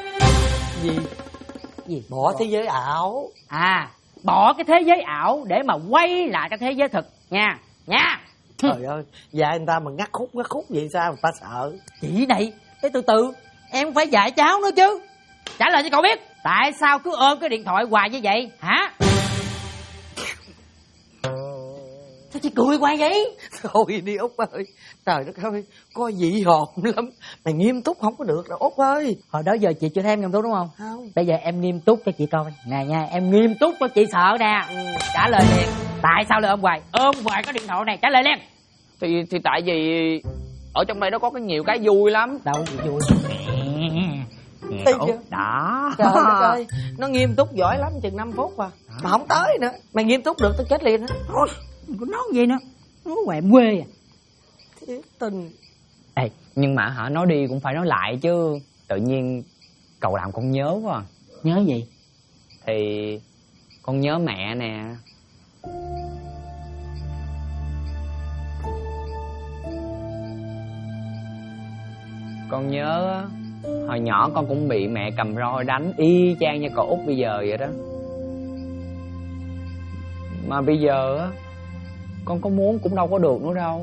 Gì? Bỏ thế giới ảo. À, bỏ cái thế giới ảo để mà quay lại cái thế giới thực nha. Nha. Trời ơi, dạy người ta mà ngắt khúc vậy sao người ta sợ. Chị này, cái từ từ, em phải dạy cháu nữa chứ. Trả lời cho cậu biết, tại sao cứ ôm cái điện thoại hoài như vậy hả? Sao chị cười hoài vậy? Thôi đi Út ơi. Trời đất ơi, coi dị hồn lắm. Mày nghiêm túc không có được đâu Út ơi. Hồi đó giờ chị chưa thấy em nghiêm túc đúng không? Không. Bây giờ em nghiêm túc cho chị coi. Nè nha, em nghiêm túc cho chị sợ nè. Trả lời liền. Tại sao lại ôm hoài cái điện thoại này? Trả lời liền. Thì tại vì ở trong đây nó có nhiều cái vui lắm. Đâu gì vui? Thấy chưa? Đó. Trời đất ơi, nó nghiêm túc giỏi lắm, chừng 5 phút mà không tới nữa. Mày nghiêm túc được tôi chết liền á. Thôi, đừng có nói gì nữa. Nói hoài em quê à. Thiệt tình. Ê, nhưng mà nói đi cũng phải nói lại chứ. Tự nhiên cậu làm con nhớ quá à. Nhớ gì? Thì con nhớ mẹ nè. Con nhớ hồi nhỏ con cũng bị mẹ cầm roi đánh y chang như cậu Út bây giờ vậy đó. Mà bây giờ á, con có muốn cũng đâu có được nữa đâu.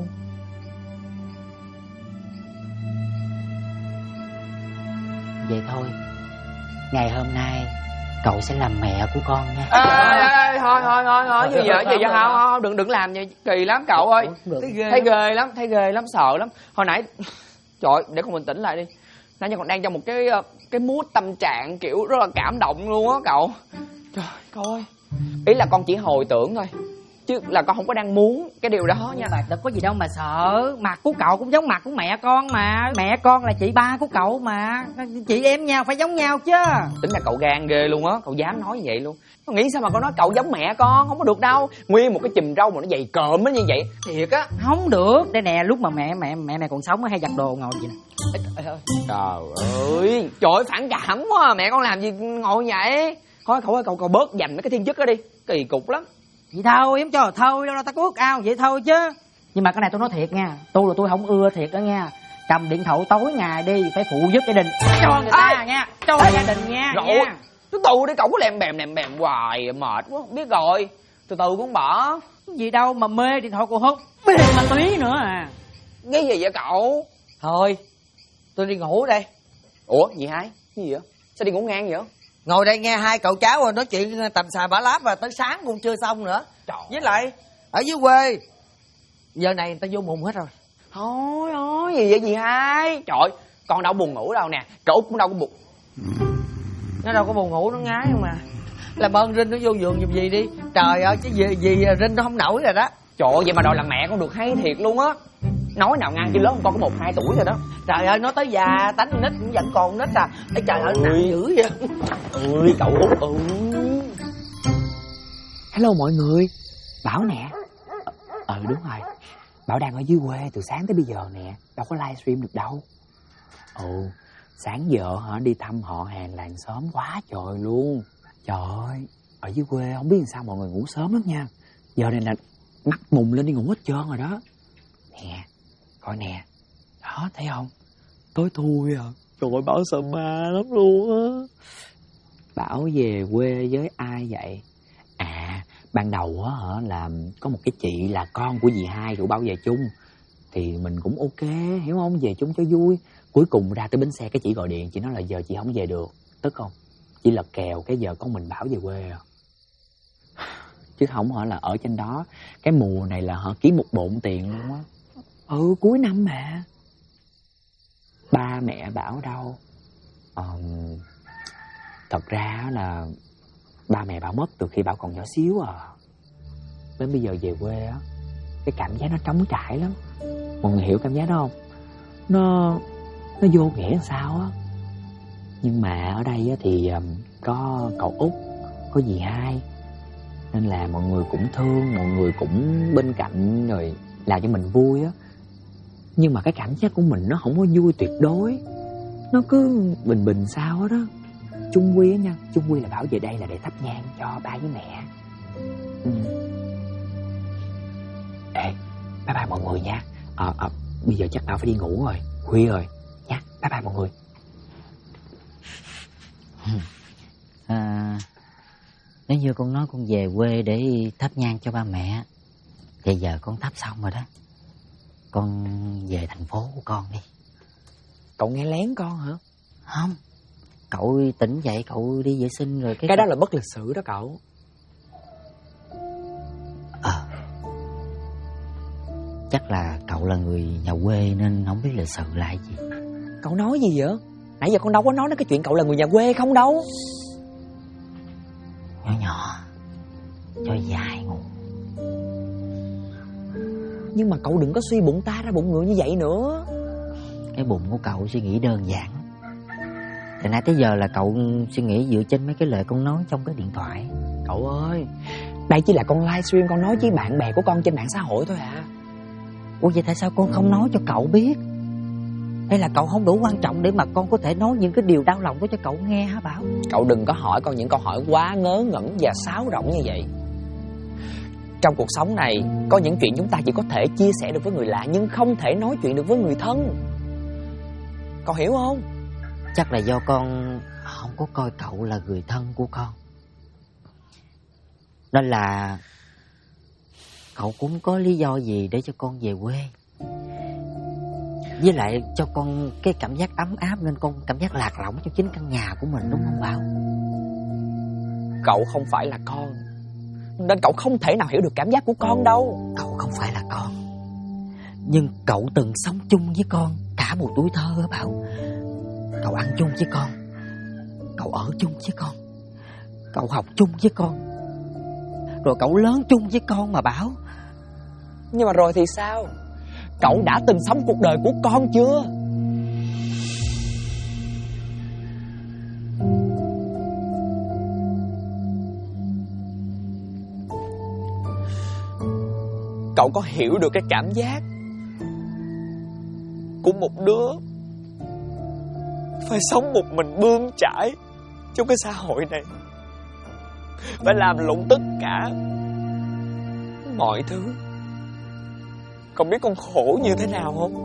Vậy thôi, ngày hôm nay cậu sẽ làm mẹ của con nha. Thôi gì vậy không đừng làm vậy, kỳ lắm cậu ơi. Thấy ghê lắm, sợ lắm. Hồi nãy trời, để con bình tĩnh lại đi. Nãy giờ còn đang trong một cái mood tâm trạng kiểu rất là cảm động luôn á cậu. Trời ơi, ý là con chỉ hồi tưởng thôi, chứ là con không có đang muốn cái điều đó nha. Đâu có gì đâu mà sợ. Mặt của cậu cũng giống mặt của mẹ con mà. Mẹ con là chị ba của cậu mà. Chị em nhau phải giống nhau chứ. Tính là cậu gan ghê luôn á, cậu dám nói vậy luôn. Con nghĩ sao mà con nói cậu giống mẹ con, không có được đâu. Nguyên một cái chùm râu mà nó dày cộm nó như vậy, thiệt á. Không được. Đây nè, lúc mà mẹ còn sống hay giặt đồ ngồi vậy nè. Trời ơi, phản cảm quá à. Mẹ con làm gì ngồi vậy? Thôi cậu bớt dành mấy cái thiên chức đó đi, kỳ cục lắm. Vậy thôi, em cho thôi, đâu ta có ước ao vậy thôi chứ. Nhưng mà cái này tôi nói thiệt nha, tôi không ưa thiệt đó nha. Cầm điện thoại tối ngày đi, phải phụ giúp gia đình, cho người ta nha, cho gia đình nha. Rồi, từ từ đi, cậu cứ lèm bèm hoài, mệt quá, biết rồi. Từ từ cũng bỏ. Gì đâu mà mê điện thoại của hút, mê ma túy nữa à. Cái gì vậy cậu? Thôi, tôi đi ngủ đây. Ủa, gì hai? Cái gì vậy? Sao đi ngủ ngang vậy? Ngồi đây nghe hai cậu cháu rồi nói chuyện tầm xà bả láp và tới sáng cũng chưa xong nữa. Trời. Với lại ở dưới quê giờ này người ta vô mùng hết rồi. Thôi gì vậy gì hai? Trời, con đâu buồn ngủ đâu nè. Cậu Út cũng đâu có buồn. Nó đâu có buồn ngủ, nó ngái không mà. Làm ơn Rinh nó vô giường giùm gì đi. Trời ơi, chứ gì Rinh nó không nổi rồi đó. Trời ơi, vậy mà đòi làm mẹ con được hay thiệt luôn á. Nói nào ngang chứ lớn con có 1-2 tuổi rồi đó. Trời ơi, nói tới già tánh nít cũng vẫn còn nít à. Ê, trời ơi, nặng dữ vậy. Ôi cậu Út. Hello mọi người, Bảo nè. Đúng rồi, Bảo đang ở dưới quê từ sáng tới bây giờ nè, đâu có livestream được đâu. Sáng giờ đi thăm họ hàng làng xóm quá trời luôn. Trời ơi, ở dưới quê không biết sao mọi người ngủ sớm lắm nha. Giờ này là mắt mùng lên đi ngủ hết trơn rồi đó. Nè, coi nè. Đó, thấy không? Tối thui à. Trời ơi, Bảo sợ ma lắm luôn á. Bảo về quê với ai vậy? À, ban đầu á hả, là có một cái chị là con của dì Hai rủ Bảo về chung. Thì mình cũng ok, hiểu không? Về chung cho vui. Cuối cùng ra tới bến xe cái chị gọi điện, chị nói là giờ chị không về được. Tức không? Chỉ là kèo cái giờ con mình Bảo về quê à. Chứ không hả là ở trên đó cái mùa này là họ kiếm một bộn tiền luôn á. Cuối năm mà. Ba mẹ Bảo đâu? Thật ra là ba mẹ Bảo mất từ khi Bảo còn nhỏ xíu à. Đến bây giờ về quê á, cái cảm giác nó trống trải lắm. Mọi người hiểu cảm giác đó không? Nó vô nghĩa sao á. Nhưng mà ở đây á thì có cậu Út, có dì Hai, nên là mọi người cũng thương, mọi người cũng bên cạnh rồi làm cho mình vui á. Nhưng mà cái cảm giác của mình nó không có vui tuyệt đối. Nó cứ bình bình sao hết đó. Chung quy á nha, chung quy là Bảo về đây là để thắp nhang cho ba với mẹ. Ê, bye bye mọi người nha. Bây giờ chắc Bảo phải đi ngủ rồi, khuya rồi nha. Bye bye mọi người. Nếu như con nói con về quê để thắp nhang cho ba mẹ thì giờ con thắp xong rồi đó. Con về thành phố của con đi. Cậu nghe lén con hả? Không. Cậu tỉnh dậy cậu đi vệ sinh rồi cái đó là bất lịch sự đó cậu. Chắc là cậu là người nhà quê nên không biết lịch sự là gì. Cậu nói gì vậy? Nãy giờ con đâu có nói đến cái chuyện cậu là người nhà quê không đâu. Nhỏ nhỏ cho dài ngủ. Nhưng mà cậu đừng có suy bụng ta ra bụng ngựa như vậy nữa. Cái bụng của cậu suy nghĩ đơn giản. Từ nãy tới giờ là cậu suy nghĩ dựa trên mấy cái lời con nói trong cái điện thoại. Cậu ơi, đây chỉ là con livestream con nói với bạn bè của con trên mạng xã hội thôi à. Ủa vậy tại sao con không nói cho cậu biết? Hay là cậu không đủ quan trọng để mà con có thể nói những cái điều đau lòng đó cho cậu nghe hả Bảo? Cậu đừng có hỏi con những câu hỏi quá ngớ ngẩn và sáo rỗng như vậy. Trong cuộc sống này có những chuyện chúng ta chỉ có thể chia sẻ được với người lạ, nhưng không thể nói chuyện được với người thân. Cậu hiểu không? Chắc là do con không có coi cậu là người thân của con, nên là cậu cũng có lý do gì để cho con về quê. Với lại cho con cái cảm giác ấm áp nên con cảm giác lạc lõng trong chính căn nhà của mình, đúng không Bảo? Cậu không phải là con, nên cậu không thể nào hiểu được cảm giác của con đâu. Cậu không phải là con, nhưng cậu từng sống chung với con cả một tuổi thơ á Bảo. Cậu ăn chung với con, cậu ở chung với con, cậu học chung với con, rồi cậu lớn chung với con mà Bảo. Nhưng mà rồi thì sao? Cậu đã từng sống cuộc đời của con chưa? Cậu có hiểu được cái cảm giác của một đứa phải sống một mình bươn chải trong cái xã hội này, phải làm lụng tất cả mọi thứ? Cậu biết con khổ như thế nào không?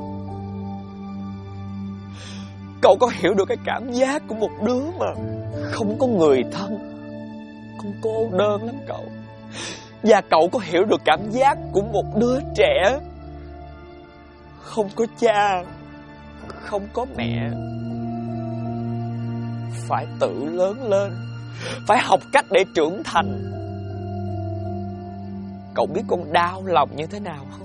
Cậu có hiểu được cái cảm giác của một đứa mà không có người thân, con cô đơn lắm cậu. Và cậu có hiểu được cảm giác của một đứa trẻ không có cha, không có mẹ, phải tự lớn lên, phải học cách để trưởng thành. Cậu biết con đau lòng như thế nào không?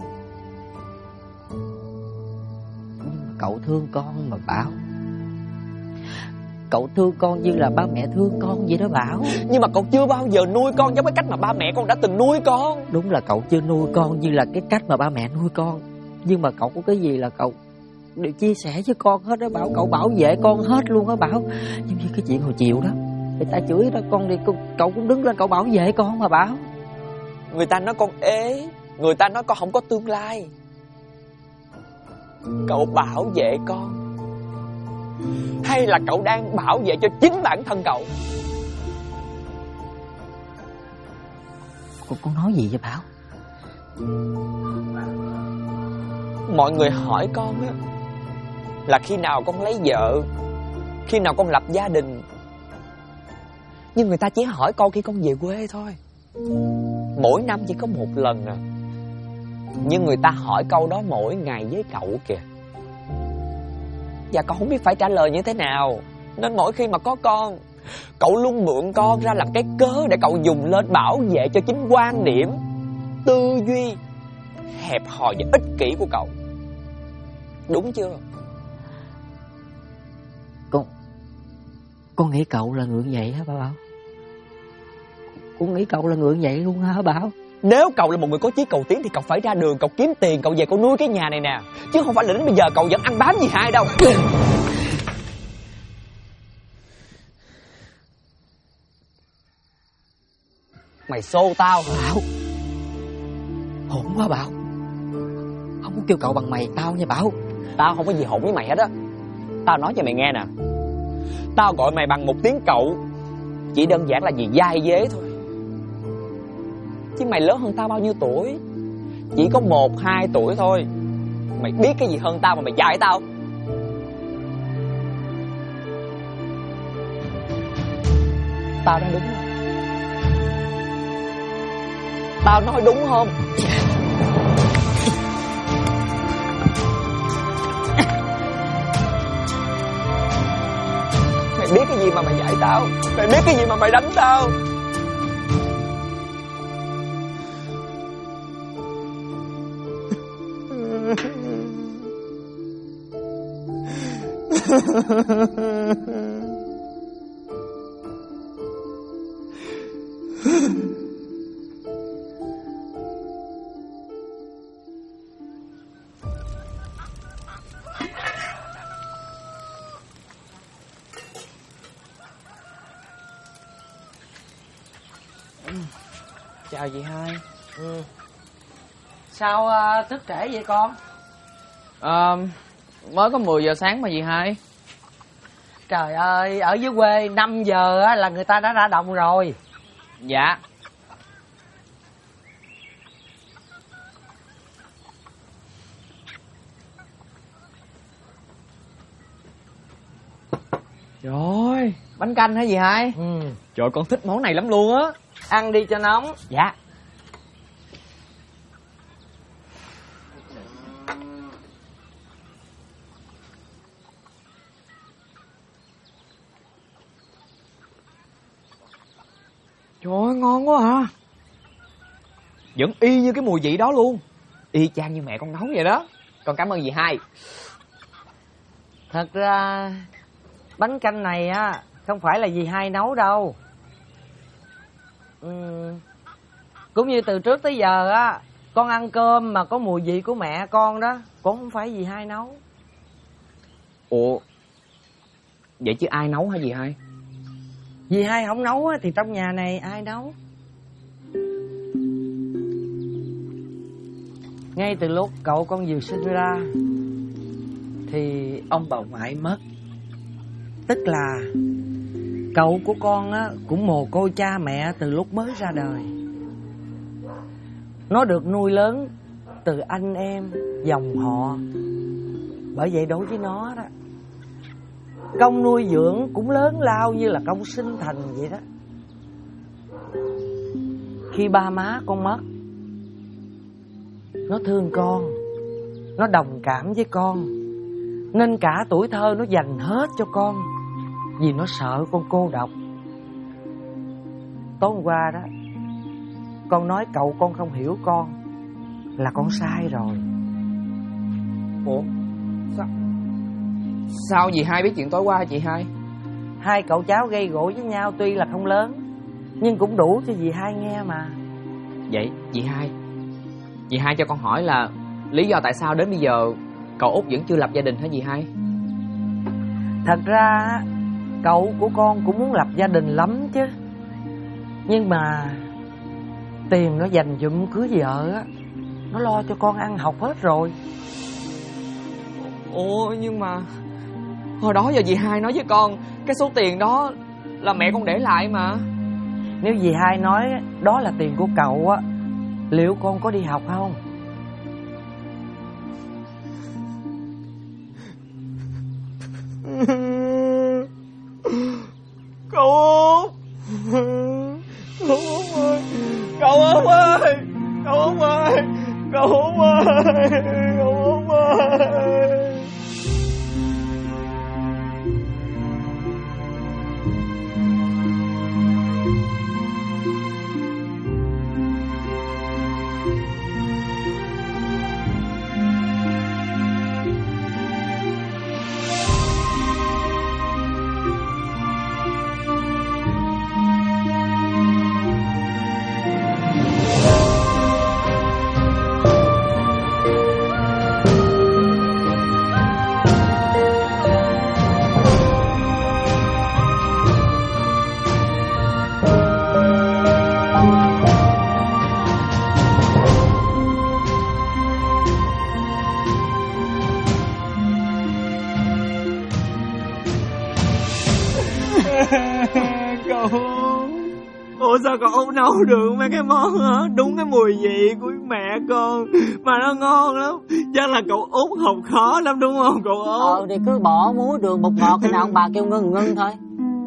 Cậu thương con mà Bảo. Cậu thương con như là ba mẹ thương con vậy đó Bảo. Nhưng mà cậu chưa bao giờ nuôi con giống cái cách mà ba mẹ con đã từng nuôi con. Đúng là cậu chưa nuôi con như là cái cách mà ba mẹ nuôi con, nhưng mà cậu có cái gì là cậu đều chia sẻ với con hết đó Bảo. Cậu bảo vệ con hết luôn đó Bảo. Giống như cái chuyện hồi chiều đó, người ta chửi đó con thì cậu cũng đứng lên cậu bảo vệ con mà Bảo. Người ta nói con ế, người ta nói con không có tương lai. Cậu bảo vệ con hay là cậu đang bảo vệ cho chính bản thân cậu? Con nói gì vậy Bảo? Mọi người hỏi con á là khi nào con lấy vợ, khi nào con lập gia đình. Nhưng người ta chỉ hỏi con khi con về quê thôi. Mỗi năm chỉ có một lần à. Nhưng người ta hỏi câu đó mỗi ngày với cậu kìa. Và con không biết phải trả lời như thế nào. Nên mỗi khi mà có con, cậu luôn mượn con ra làm cái cớ để cậu dùng lên bảo vệ cho chính quan điểm, tư duy hẹp hòi và ích kỷ của cậu. Đúng chưa? Con nghĩ cậu là ngưỡng vậy hả Bảo? Con nghĩ cậu là ngưỡng vậy luôn hả Bảo? Nếu cậu là một người có chí cầu tiến thì cậu phải ra đường, cậu kiếm tiền, cậu về cậu nuôi cái nhà này nè. Chứ không phải là đến bây giờ cậu vẫn ăn bám gì hai đâu. Mày xô tao hả? Bảo, hỗn quá Bảo. Không có kêu cậu bằng mày tao nha Bảo. Tao không có gì hỗn với mày hết á. Tao nói cho mày nghe nè. Tao gọi mày bằng một tiếng cậu chỉ đơn giản là vì dai dế thôi. Chứ mày lớn hơn tao bao nhiêu tuổi? Chỉ có 1-2 tuổi thôi. Mày biết cái gì hơn tao mà mày dạy tao? Tao nói đúng không? Tao nói đúng không? Mày biết cái gì mà mày dạy tao? Mày biết cái gì mà mày đánh tao? Chào chị hai. Sao thức trễ vậy con? Mới có 10 giờ sáng mà dì hai. Trời ơi, ở dưới quê 5 giờ là người ta đã ra đồng rồi. Dạ. Trời ơi, bánh canh hả dì hai? Trời, con thích món này lắm luôn á. Ăn đi cho nóng. Dạ. Trời ơi, ngon quá à. Vẫn y như cái mùi vị đó luôn. Y chang như mẹ con nấu vậy đó. Con cảm ơn dì hai. Thật ra bánh canh này á không phải là dì hai nấu đâu. Cũng như từ trước tới giờ á, con ăn cơm mà có mùi vị của mẹ con đó cũng không phải dì hai nấu. Ủa, vậy chứ ai nấu hả dì hai? Dì hai không nấu á thì trong nhà này ai nấu? Ngay từ lúc cậu con vừa sinh ra thì ông bà ngoại mất. Tức là cậu của con á cũng mồ côi cha mẹ từ lúc mới ra đời. Nó được nuôi lớn từ anh em, dòng họ. Bởi vậy đối với nó đó, công nuôi dưỡng cũng lớn lao như là công sinh thành vậy đó. Khi ba má con mất, nó thương con, nó đồng cảm với con, nên cả tuổi thơ nó dành hết cho con, vì nó sợ con cô độc. Tối hôm qua đó, con nói cậu con không hiểu con là con sai rồi. Ủa, sao dì hai biết chuyện tối qua hả chị hai? Hai cậu cháu gây gổ với nhau tuy là không lớn, nhưng cũng đủ cho dì hai nghe mà. Vậy dì hai cho con hỏi là lý do tại sao đến bây giờ cậu Út vẫn chưa lập gia đình hả dì hai? Thật ra cậu của con cũng muốn lập gia đình lắm chứ, nhưng mà tiền nó dành dụm cưới vợ á, nó lo cho con ăn học hết rồi. Ủa nhưng mà hồi đó giờ dì hai nói với con cái số tiền đó là mẹ con để lại mà. Nếu dì hai nói đó là tiền của cậu á liệu con có đi học không? Cậu Út, cậu Út ơi, cậu Út ơi, cậu Út ơi, cậu Út ơi, cậu Út ơi. Ủa sao cậu Út nấu được mấy cái món hả? Đúng cái mùi vị của mẹ con mà nó ngon lắm. Chắc là cậu Út học khó lắm đúng không cậu Út? Thì cứ bỏ muối đường bột ngọt cái nào ông bà kêu ngưng ngưng thôi.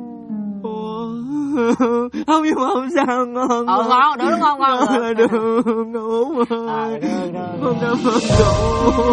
Không nhưng mà không sao, ngon. Ngon, được đúng không? Ngon là được, cậu Út ơi. Con cảm ơn cậu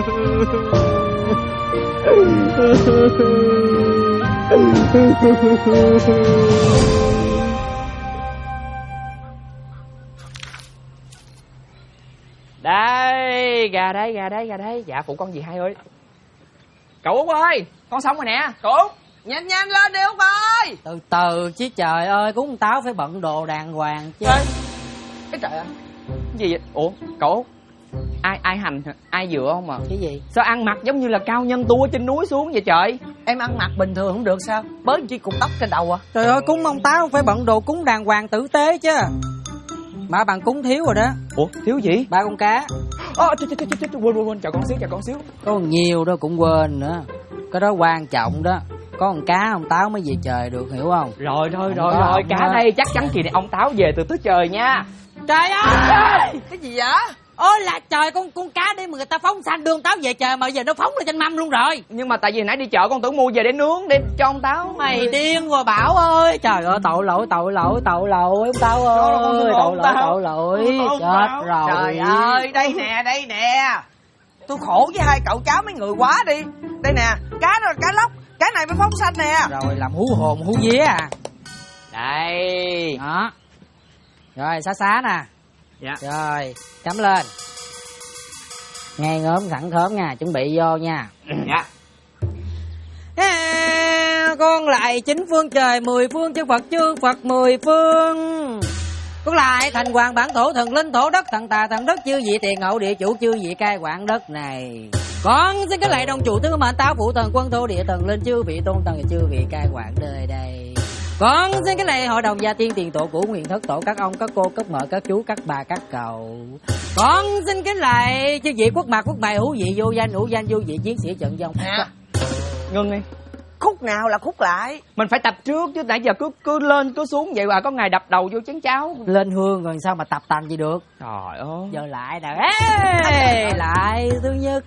Đây, gà đây. Dạ phụ con gì hai ơi. Cậu Út ơi, con xong rồi nè. Cậu Út, Nhanh lên đi Út ơi. Từ từ chứ trời ơi, cúng táo phải bận đồ đàng hoàng chứ. Cái trời ơi, gì vậy? Ủa, cậu Út, ai hành ai dựa không mà? Cái gì? Sao ăn mặc giống như là cao nhân tu ở trên núi xuống vậy trời? Em ăn mặc bình thường không được sao? Bới chi cục tóc trên đầu à? Trời ơi, cúng ông táo phải bận đồ cúng đàng hoàng tử tế chứ. Mà bạn cúng thiếu rồi đó. Ủa, thiếu gì? 3 con cá. Quên, chờ con xíu. Có nhiều đó cũng quên nữa. Cái đó quan trọng đó. Có con cá ông táo mới về trời được, hiểu không? Rồi, cá đây chắc chắn kỳ này ông táo về từ trời nha. Trời ơi! Cái gì vậy? Ôi là trời, con cá để mà người ta phóng sanh đường táo về trời mà giờ nó phóng lên trên mâm luôn rồi. Nhưng mà tại vì nãy đi chợ con tưởng mua về để nướng để cho ông táo. Mày điên rồi Bảo ơi. Trời ơi, tội lỗi ông táo ơi. Tội lỗi. Chết rồi. Trời ơi, đây nè. Tôi khổ với hai cậu cháu mấy người quá đi. Đây nè, cá đó là cá lóc, cái này mới phóng sanh nè. Rồi làm hú hồn hú vía à. Đây. Đó. Rồi xá nè. Dạ. Rồi, cắm lên. Ngay ngớm sẵn khóm nha, chuẩn bị vô nha. Dạ. Con lại 9 phương trời 10 phương chư Phật 10 phương. Con lại thành hoàng bản thổ thần linh thổ đất thần tà thần đất chư vị tiền hậu địa chủ chư vị cai quản đất này. Con xin cái lạy đồng chủ tứ mệnh táo phụ thần quân thổ địa thần linh chư vị tôn thần chư vị cai quản nơi đây. Con xin cái lạy hội đồng gia tiên tiền tổ của nguyện thất tổ các ông các cô các mợ các chú các bà các cậu. Con xin cái lạy chư vị quốc mạc quốc bài hữu vị vô danh vô vị chiến sĩ trận vong. Ngưng đi. Khúc nào là khúc lại? Mình phải tập trước chứ nãy giờ cứ lên cứ xuống vậy mà có ngày đập đầu vô chén cháo. Lên hương rồi sao mà tập tành gì được. Trời ơi. Giờ lại nè. Lại thứ nhất.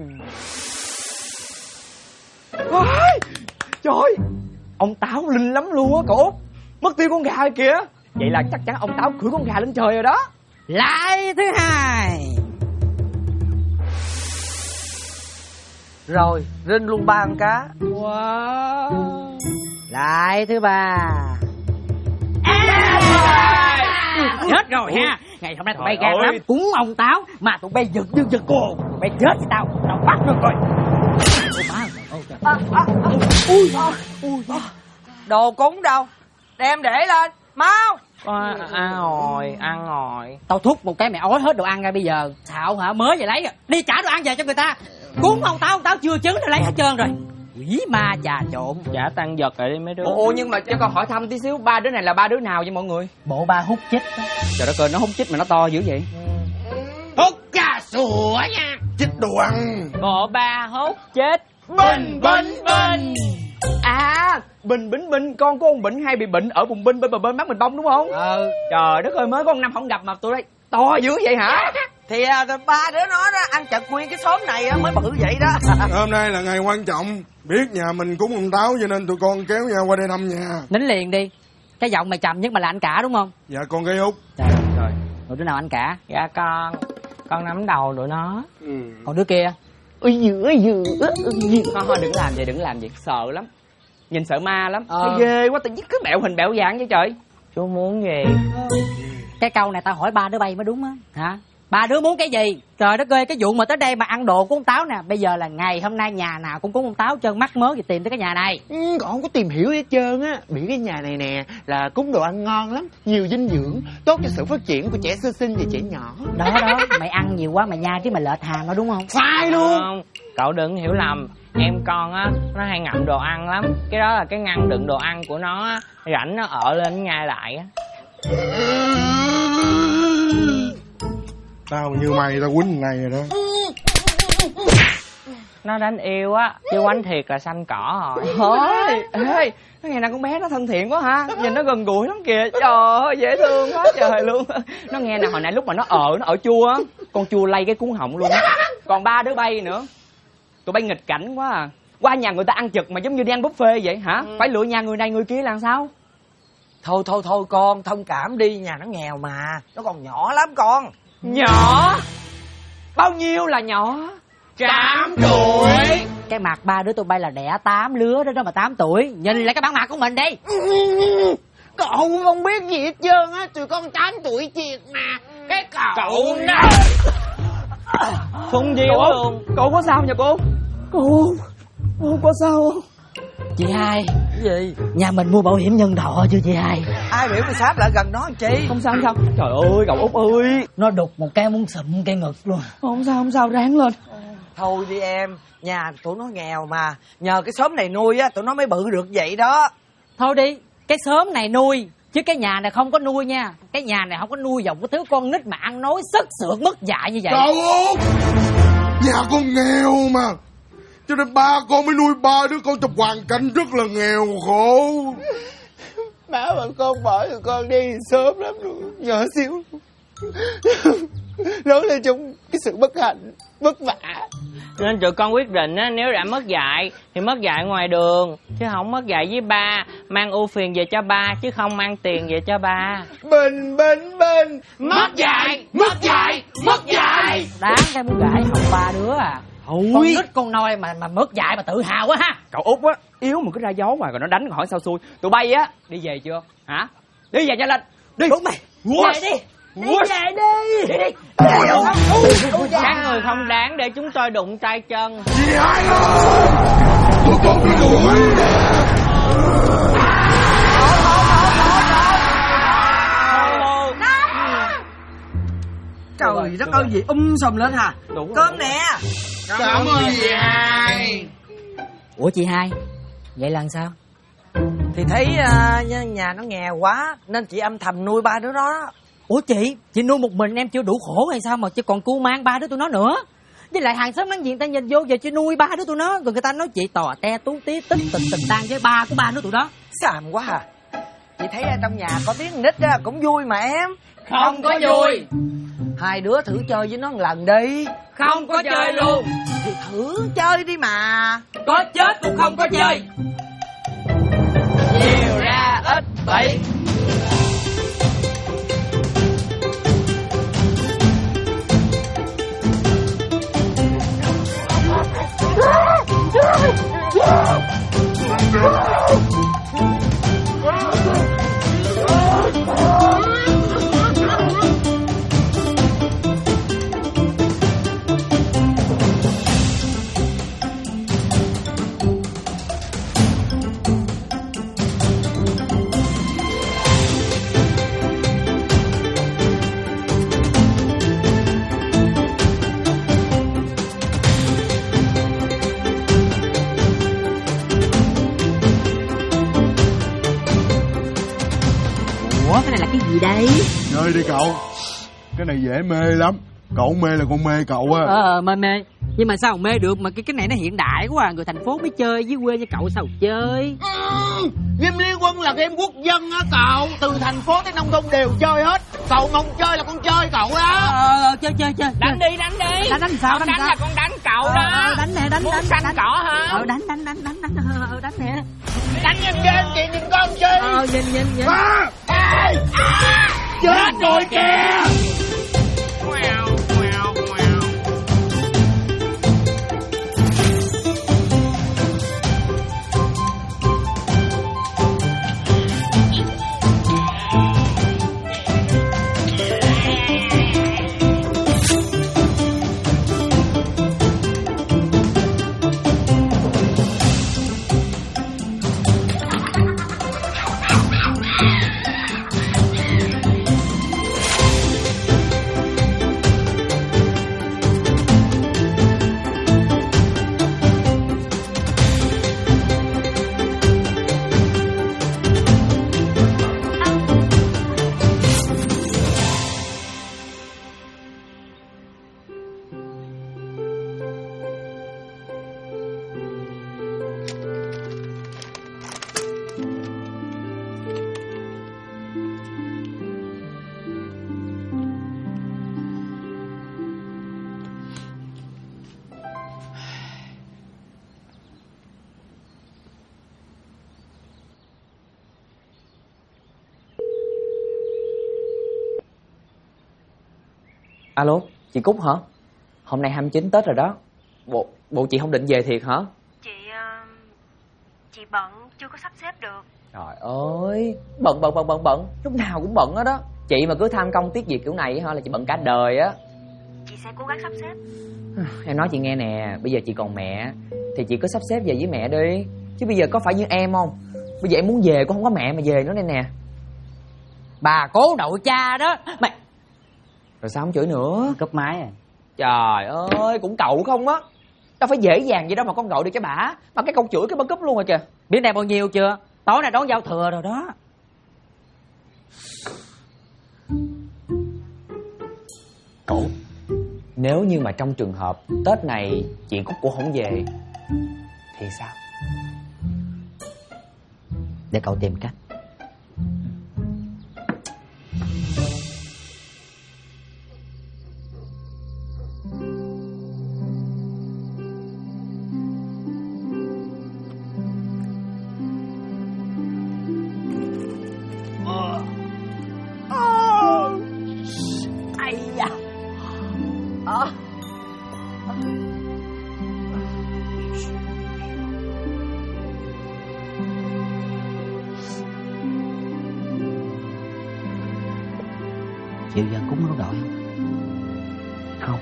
Trời, ông táo linh lắm luôn á cậu. Mất tiêu con gà rồi kìa. Vậy là chắc chắn ông táo cưỡi con gà lên trời rồi đó. Lại thứ hai. Rồi, rinh luôn 3 con cá. Wow. Lại thứ ba. Chết rồi ha. Ngày hôm nay tụi bay gan lắm. Cúng ông táo mà tụi bay giật như giật cồn. Bay chết với tao bắt được rồi. Đồ cúng đâu? Đem để lên, mau. Ăn rồi. Tao thúc một cái mày ói hết đồ ăn ra bây giờ. Xạo hả, mới về lấy rồi. Đi trả đồ ăn về cho người ta. Cúng ông táo chưa trứng nó lấy hết trơn rồi. Quỷ ma trà trộn. Trả tăng vật lại đi mấy đứa. Ồ nhưng mà cho con hỏi thăm tí xíu, 3 đứa này là 3 đứa nào vậy mọi người? Bộ ba hút chích. Trời đất ơi, nó hút chích mà nó to dữ vậy. Hút cà sủa nha. Chích đồ ăn. Bộ ba hút chết. Bình. À, Bình, con của ông Bình hay bị bệnh ở vùng Binh bên bờ bên mắt mình bông đúng không? Ừ. Trời đất ơi, mới có 1 năm không gặp mà tụi đây to dữ vậy hả? Thì ba đứa nó đó ăn chật nguyên cái xóm này mới bự vậy đó. Hôm nay là ngày quan trọng, biết nhà mình cúng ông Táo cho nên tụi con kéo nhau qua đây thăm nhà. Nín liền đi. Cái giọng mày trầm nhất mà là anh cả đúng không? Dạ con gây Út. Trời ơi, rồi đứa nào anh cả? Dạ con nắm đầu tụi nó. Còn đứa kia? Thôi đừng làm vậy, sợ lắm. Nhìn sợ ma lắm. Thấy ghê quá, tự nhiên cứ bẹo hình bẹo dạng vậy trời. Chú muốn gì? Cái câu này tao hỏi ba đứa bay mới đúng á. Hả? Ba đứa muốn cái gì? Trời đất ơi, cái vụ mà tới đây mà ăn đồ của ông Táo nè. Bây giờ là ngày hôm nay nhà nào cũng cúng ông Táo trơn, mắc mớ gì tìm tới cái nhà này. Còn không có tìm hiểu hết trơn á. Bị cái nhà này nè là cúng đồ ăn ngon lắm, nhiều dinh dưỡng, tốt cho sự phát triển của trẻ sơ sinh và trẻ nhỏ. Đó, mày ăn nhiều quá mày nhai chứ mày lệch hàng đó đúng không? Sai luôn. Không, cậu đừng hiểu lầm. Em con á, nó hay ngậm đồ ăn lắm. Cái đó là cái ngăn đựng đồ ăn của nó á. Rảnh nó ở lên nhai lại á. Tao như mày tao quýnh này rồi đó. Nó đánh yêu á, chứ quánh thiệt là xanh cỏ rồi. Thôi, ê, cái ngày nào con bé nó thân thiện quá ha. Nhìn nó gần gũi lắm kìa. Trời ơi, dễ thương quá trời luôn. Nó nghe nè, hồi nãy lúc mà nó ở chua á, con chua lay cái cuốn họng luôn á. Còn ba đứa bay nữa, tụi bay nghịch cảnh quá à. Qua nhà người ta ăn chực mà giống như đi ăn buffet vậy hả? Phải lựa nhà người này người kia làm sao? Thôi con, thông cảm đi, nhà nó nghèo mà. Nó còn nhỏ lắm con. Nhỏ? Bao nhiêu là nhỏ? 8 tuổi. Cái mặt ba đứa tụi bay là đẻ 8 lứa đó mà 8 tuổi. Nhìn lại cái bản mặt của mình đi. Cậu không biết gì hết trơn á. Tụi con 8 tuổi thiệt mà. Cái cậu nó Phung diêu luôn. Cô có sao nha cô? Cô có sao không? Chị hai. Cái gì? Nhà mình mua bảo hiểm nhân thọ chưa chị hai? Ai biểu mày sáp lại gần nó làm chi? Không sao. Trời ơi cậu Út ơi, nó đục một cái muốn sụm cái ngực luôn. Không sao ráng lên. Thôi đi em, nhà tụi nó nghèo mà, nhờ cái xóm này nuôi á tụi nó mới bự được vậy đó. Thôi đi, cái xóm này nuôi chứ cái nhà này không có nuôi nha. Cái nhà này không có nuôi dòng cái thứ con nít mà ăn nói sức sượt mất dạy như vậy. Cậu Út, nhà con nghèo mà, cho nên ba con mới nuôi ba đứa con trong hoàn cảnh rất là nghèo khổ. Má mà con bỏ tụi con đi sớm lắm rồi, nhỏ xíu lớn lên trong cái sự bất hạnh, vất vả. Nên tụi con quyết định á, nếu đã mất dạy thì mất dạy ngoài đường, chứ không mất dạy với ba. Mang ưu phiền về cho ba, chứ không mang tiền về cho ba. Bình mất dạy. Đáng cái muốn gãi học ba đứa à. Con nít con nôi mà mất dạy mà tự hào quá ha. Cậu Út á, yếu mà cứ ra gió mà rồi nó đánh hỏi sao xui. Tụi bay á, đi về chưa? Hả? Đi về cho lên. Đi. Đúng mày. Về đi. Đi về đi. Các người không đáng để chúng tôi đụng tay chân. Chị hai ơi, tụi con bị đuổi. Trời đất ơi, gì sùm lên hả? Cơm nè. Cảm ơn chị hai. Ủa chị hai, vậy là sao? Thì thấy nhà nó nghèo quá nên chị âm thầm nuôi ba đứa đó. Ủa chị nuôi một mình em chưa đủ khổ hay sao mà chứ còn cu mang ba đứa tụi nó nữa? Với lại hàng xóm láng giềng ta nhìn vô giờ chị nuôi ba đứa tụi nó, rồi người ta nói chị tò te tú tí tích tình tang với ba của ba đứa tụi đó. Xàm quá à. Chị thấy trong nhà có tiếng nít á cũng vui mà em. Không có vui. Hai đứa thử chơi với nó một lần đi. Không có chơi luôn. Thì thử chơi đi mà. Có chết cũng không có chơi. Nhiều ra ít bị. Ủa cái này là cái gì đây? Chơi đi cậu, cái này dễ mê lắm. Cậu mê là con mê cậu á. Mê. Nhưng mà sao mê được mà cái này nó hiện đại quá à. Người thành phố mới chơi, với quê như cậu sao chơi? Game Liên Quân là game quốc dân á cậu. Từ thành phố tới nông thôn đều chơi hết. Cậu mong chơi là con chơi cậu đó. Chơi Đánh đi. Đánh sao? Đánh là con đánh cậu đó. Đánh nè, đánh Xanh cỏ hả? đánh nè. Đánh nhanh ghê, chị nhìn con chi. Nhìn. Chết rồi kìa. Alo, chị Cúc hả? Hôm nay 29 Tết rồi đó. Bộ chị không định về thiệt hả? Chị bận, chưa có sắp xếp được. Trời ơi, bận, lúc nào cũng bận hết đó. Chị mà cứ tham công tiếc việc kiểu này hả là chị bận cả đời á. Chị sẽ cố gắng sắp xếp. Em nói chị nghe nè, bây giờ chị còn mẹ thì chị cứ sắp xếp về với mẹ đi. Chứ bây giờ có phải như em không? Bây giờ em muốn về cũng không có mẹ mà về nữa đây nè. Bà cố nội cha đó. Mày Rồi sao không chửi nữa? cúp máy à? Trời ơi, cũng cậu không á. Đâu phải dễ dàng vậy đâu mà con gọi được cho bả. Mà cái câu chửi cái bả cúp luôn rồi kìa. Biết nay bao nhiêu chưa? Tối nay đón giao thừa rồi đó. Cậu, nếu như mà trong trường hợp Tết này chị Cúc cũng không về thì sao? Để cậu tìm cách. Chịu giờ cúng nó đội không?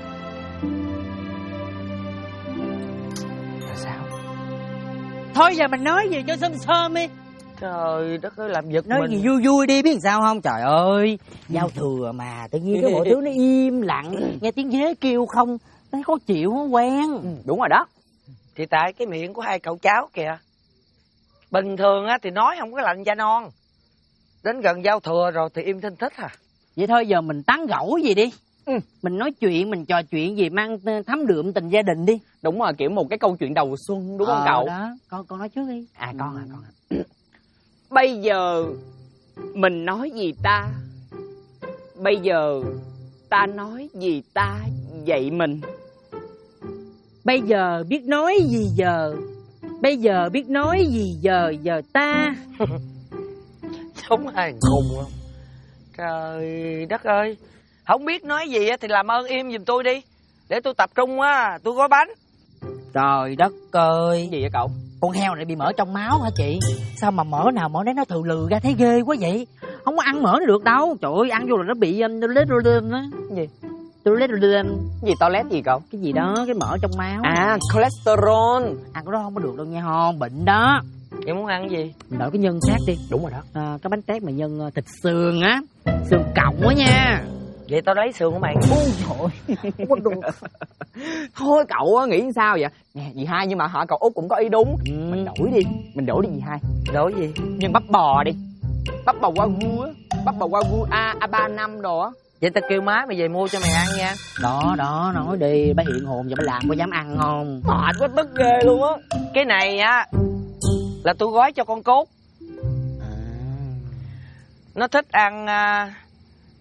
Là sao? Thôi giờ mình nói gì cho sơm đi. Trời đất ơi, làm giật Nói mình. gì vui đi, biết sao không? Trời ơi, giao thừa mà tự nhiên cái mọi thứ nó im lặng, nghe tiếng dế kêu không, thấy khó chịu, không quen. Đúng rồi đó. Thì tại cái miệng của hai cậu cháu kìa. Bình thường á thì nói không có lạnh da non. Đến gần giao thừa rồi thì im thinh thích à. Vậy thôi giờ mình tán gẫu gì đi. Mình nói chuyện, mình trò chuyện gì mang thấm đượm tình gia đình đi. Đúng rồi, kiểu một cái câu chuyện đầu xuân đúng không cậu? Đó, con nói trước đi. Con. Bây giờ mình nói gì ta? Bây giờ ta nói gì ta dạy mình? Bây giờ biết nói gì giờ? Bây giờ biết nói gì giờ ta? Giống hàng khùng không? Trời đất ơi. Không biết nói gì thì làm ơn im giùm tôi đi. Để tôi tập trung á, tôi gói bánh. Trời đất ơi. Gì vậy cậu? Con heo này bị mỡ trong máu hả chị? Sao mà mỡ nào mỡ đấy nó thừ lừ ra thấy ghê quá vậy? Không có ăn mỡ nó được đâu. Trời ơi, ăn vô là nó bị cholesterol á. Gì? Cholesterol. Gì toilet gì cậu? Cái gì đó, cái mỡ trong máu. Cholesterol. Ăn cái đó không có được đâu nha hon, bệnh đó. Vậy muốn ăn gì? Mình đổi cái nhân khác đi. Đúng rồi đó. Cái bánh tét mà nhân thịt sườn á. Sườn cọng á nha. Vậy tao lấy sườn của mày. Ôi trời. Không có được. Thôi cậu á, nghĩ sao vậy? Nè dì hai, nhưng mà họ cậu Út cũng có ý đúng. Mình đổi đi dì hai. Đổi gì? Nhưng bắp bò đi. Bắp bò Wagyu á. Bắp bò Wagyu A35 đồ á. Vậy tao kêu má mày về mua cho mày ăn nha. Đó, nói đi. Bà hiện hồn giờ bà làm có dám ăn không? Mệt quá tức ghê luôn á. Cái này á là tôi gói cho con Cốt. Nó thích ăn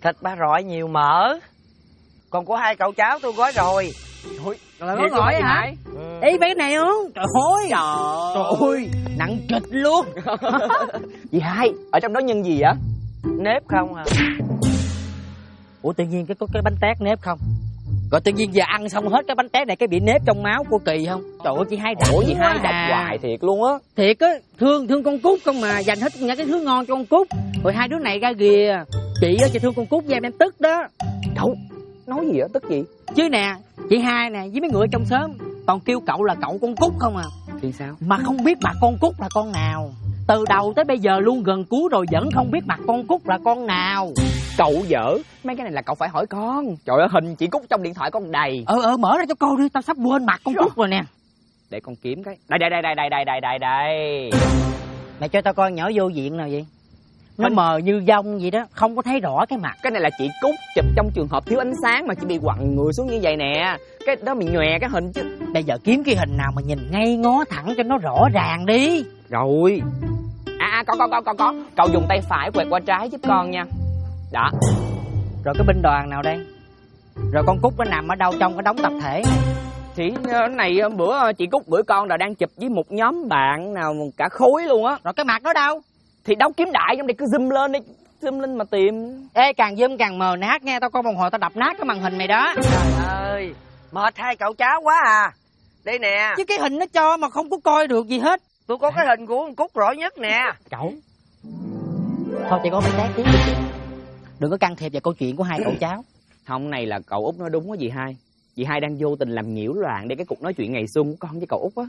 Thịt ba rọi nhiều mỡ. Còn của hai cậu cháu tôi gói rồi. Thôi, là nó gọi hả? Ý mấy cái này không? Trời ơi. Trời ơi, nặng trịch luôn. Dì Hai, ở trong đó nhân gì vậy? Nếp không à? Ủa tự nhiên có cái bánh tét nếp không? Rồi tự nhiên giờ ăn xong hết cái bánh tét này cái bị nếp trong máu của Kỳ không? Trời ơi chị Hai rảnh. Ủa chị Hai đọc hoài thiệt luôn á. Thiệt á, thương con Cút không mà dành hết những cái thứ ngon cho con Cút. Rồi hai đứa này ra kìa. Chị á chị thương con Cút với em tức đó. Cậu nói gì á, tức gì? Chứ nè, chị Hai nè với mấy người trong xóm toàn kêu cậu là cậu con Cút không à. Thì sao? Mà không biết mặt con Cút là con nào. Từ đầu tới bây giờ luôn gần cuối rồi vẫn không biết mặt con Cút là con nào. Cậu dở, mấy cái này là cậu phải hỏi con. Trời ơi, hình chị Cút trong điện thoại con đầy. Mở ra cho coi đi, tao sắp quên mặt con Cút rồi nè. Để con kiếm cái. Đây. Mày cho tao coi nhỏ vô diện nào vậy? Nó mờ như dông vậy đó, không có thấy rõ cái mặt. Cái này là chị Cút chụp trong trường hợp thiếu ánh sáng mà chị bị quằn người xuống như vậy nè. Cái đó mình nhòe cái hình chứ. Bây giờ kiếm cái hình nào mà nhìn ngay ngó thẳng cho nó rõ ràng đi. Rồi. Có. Cậu dùng tay phải quẹt qua trái giúp con nha. Đó. Rồi cái binh đoàn nào đây? Rồi con Cút nó nằm ở đâu trong cái đống tập thể này? Thì này bữa chị Cút gửi con là đang chụp với một nhóm bạn nào cả khối luôn á. Rồi cái mặt nó đâu? Thì đâu kiếm đại trong đây, cứ zoom lên đi, zoom lên mà tìm. Ê càng zoom càng mờ nát nghe, tao coi một hồi tao đập nát cái màn hình này đó. Trời ơi, mệt hai cậu cháu quá à. Đây nè. Chứ cái hình nó cho mà không có coi được gì hết. Tôi có cái hình của con Cút rõ nhất nè. Cậu thôi chị có phải tát tiếng đi. Đừng có can thiệp vào câu chuyện của hai cậu cháu. Không, này là cậu Út nói đúng á dì Hai. Dì Hai đang vô tình làm nhiễu loạn để cái cuộc nói chuyện ngày xuân của con với cậu Út á.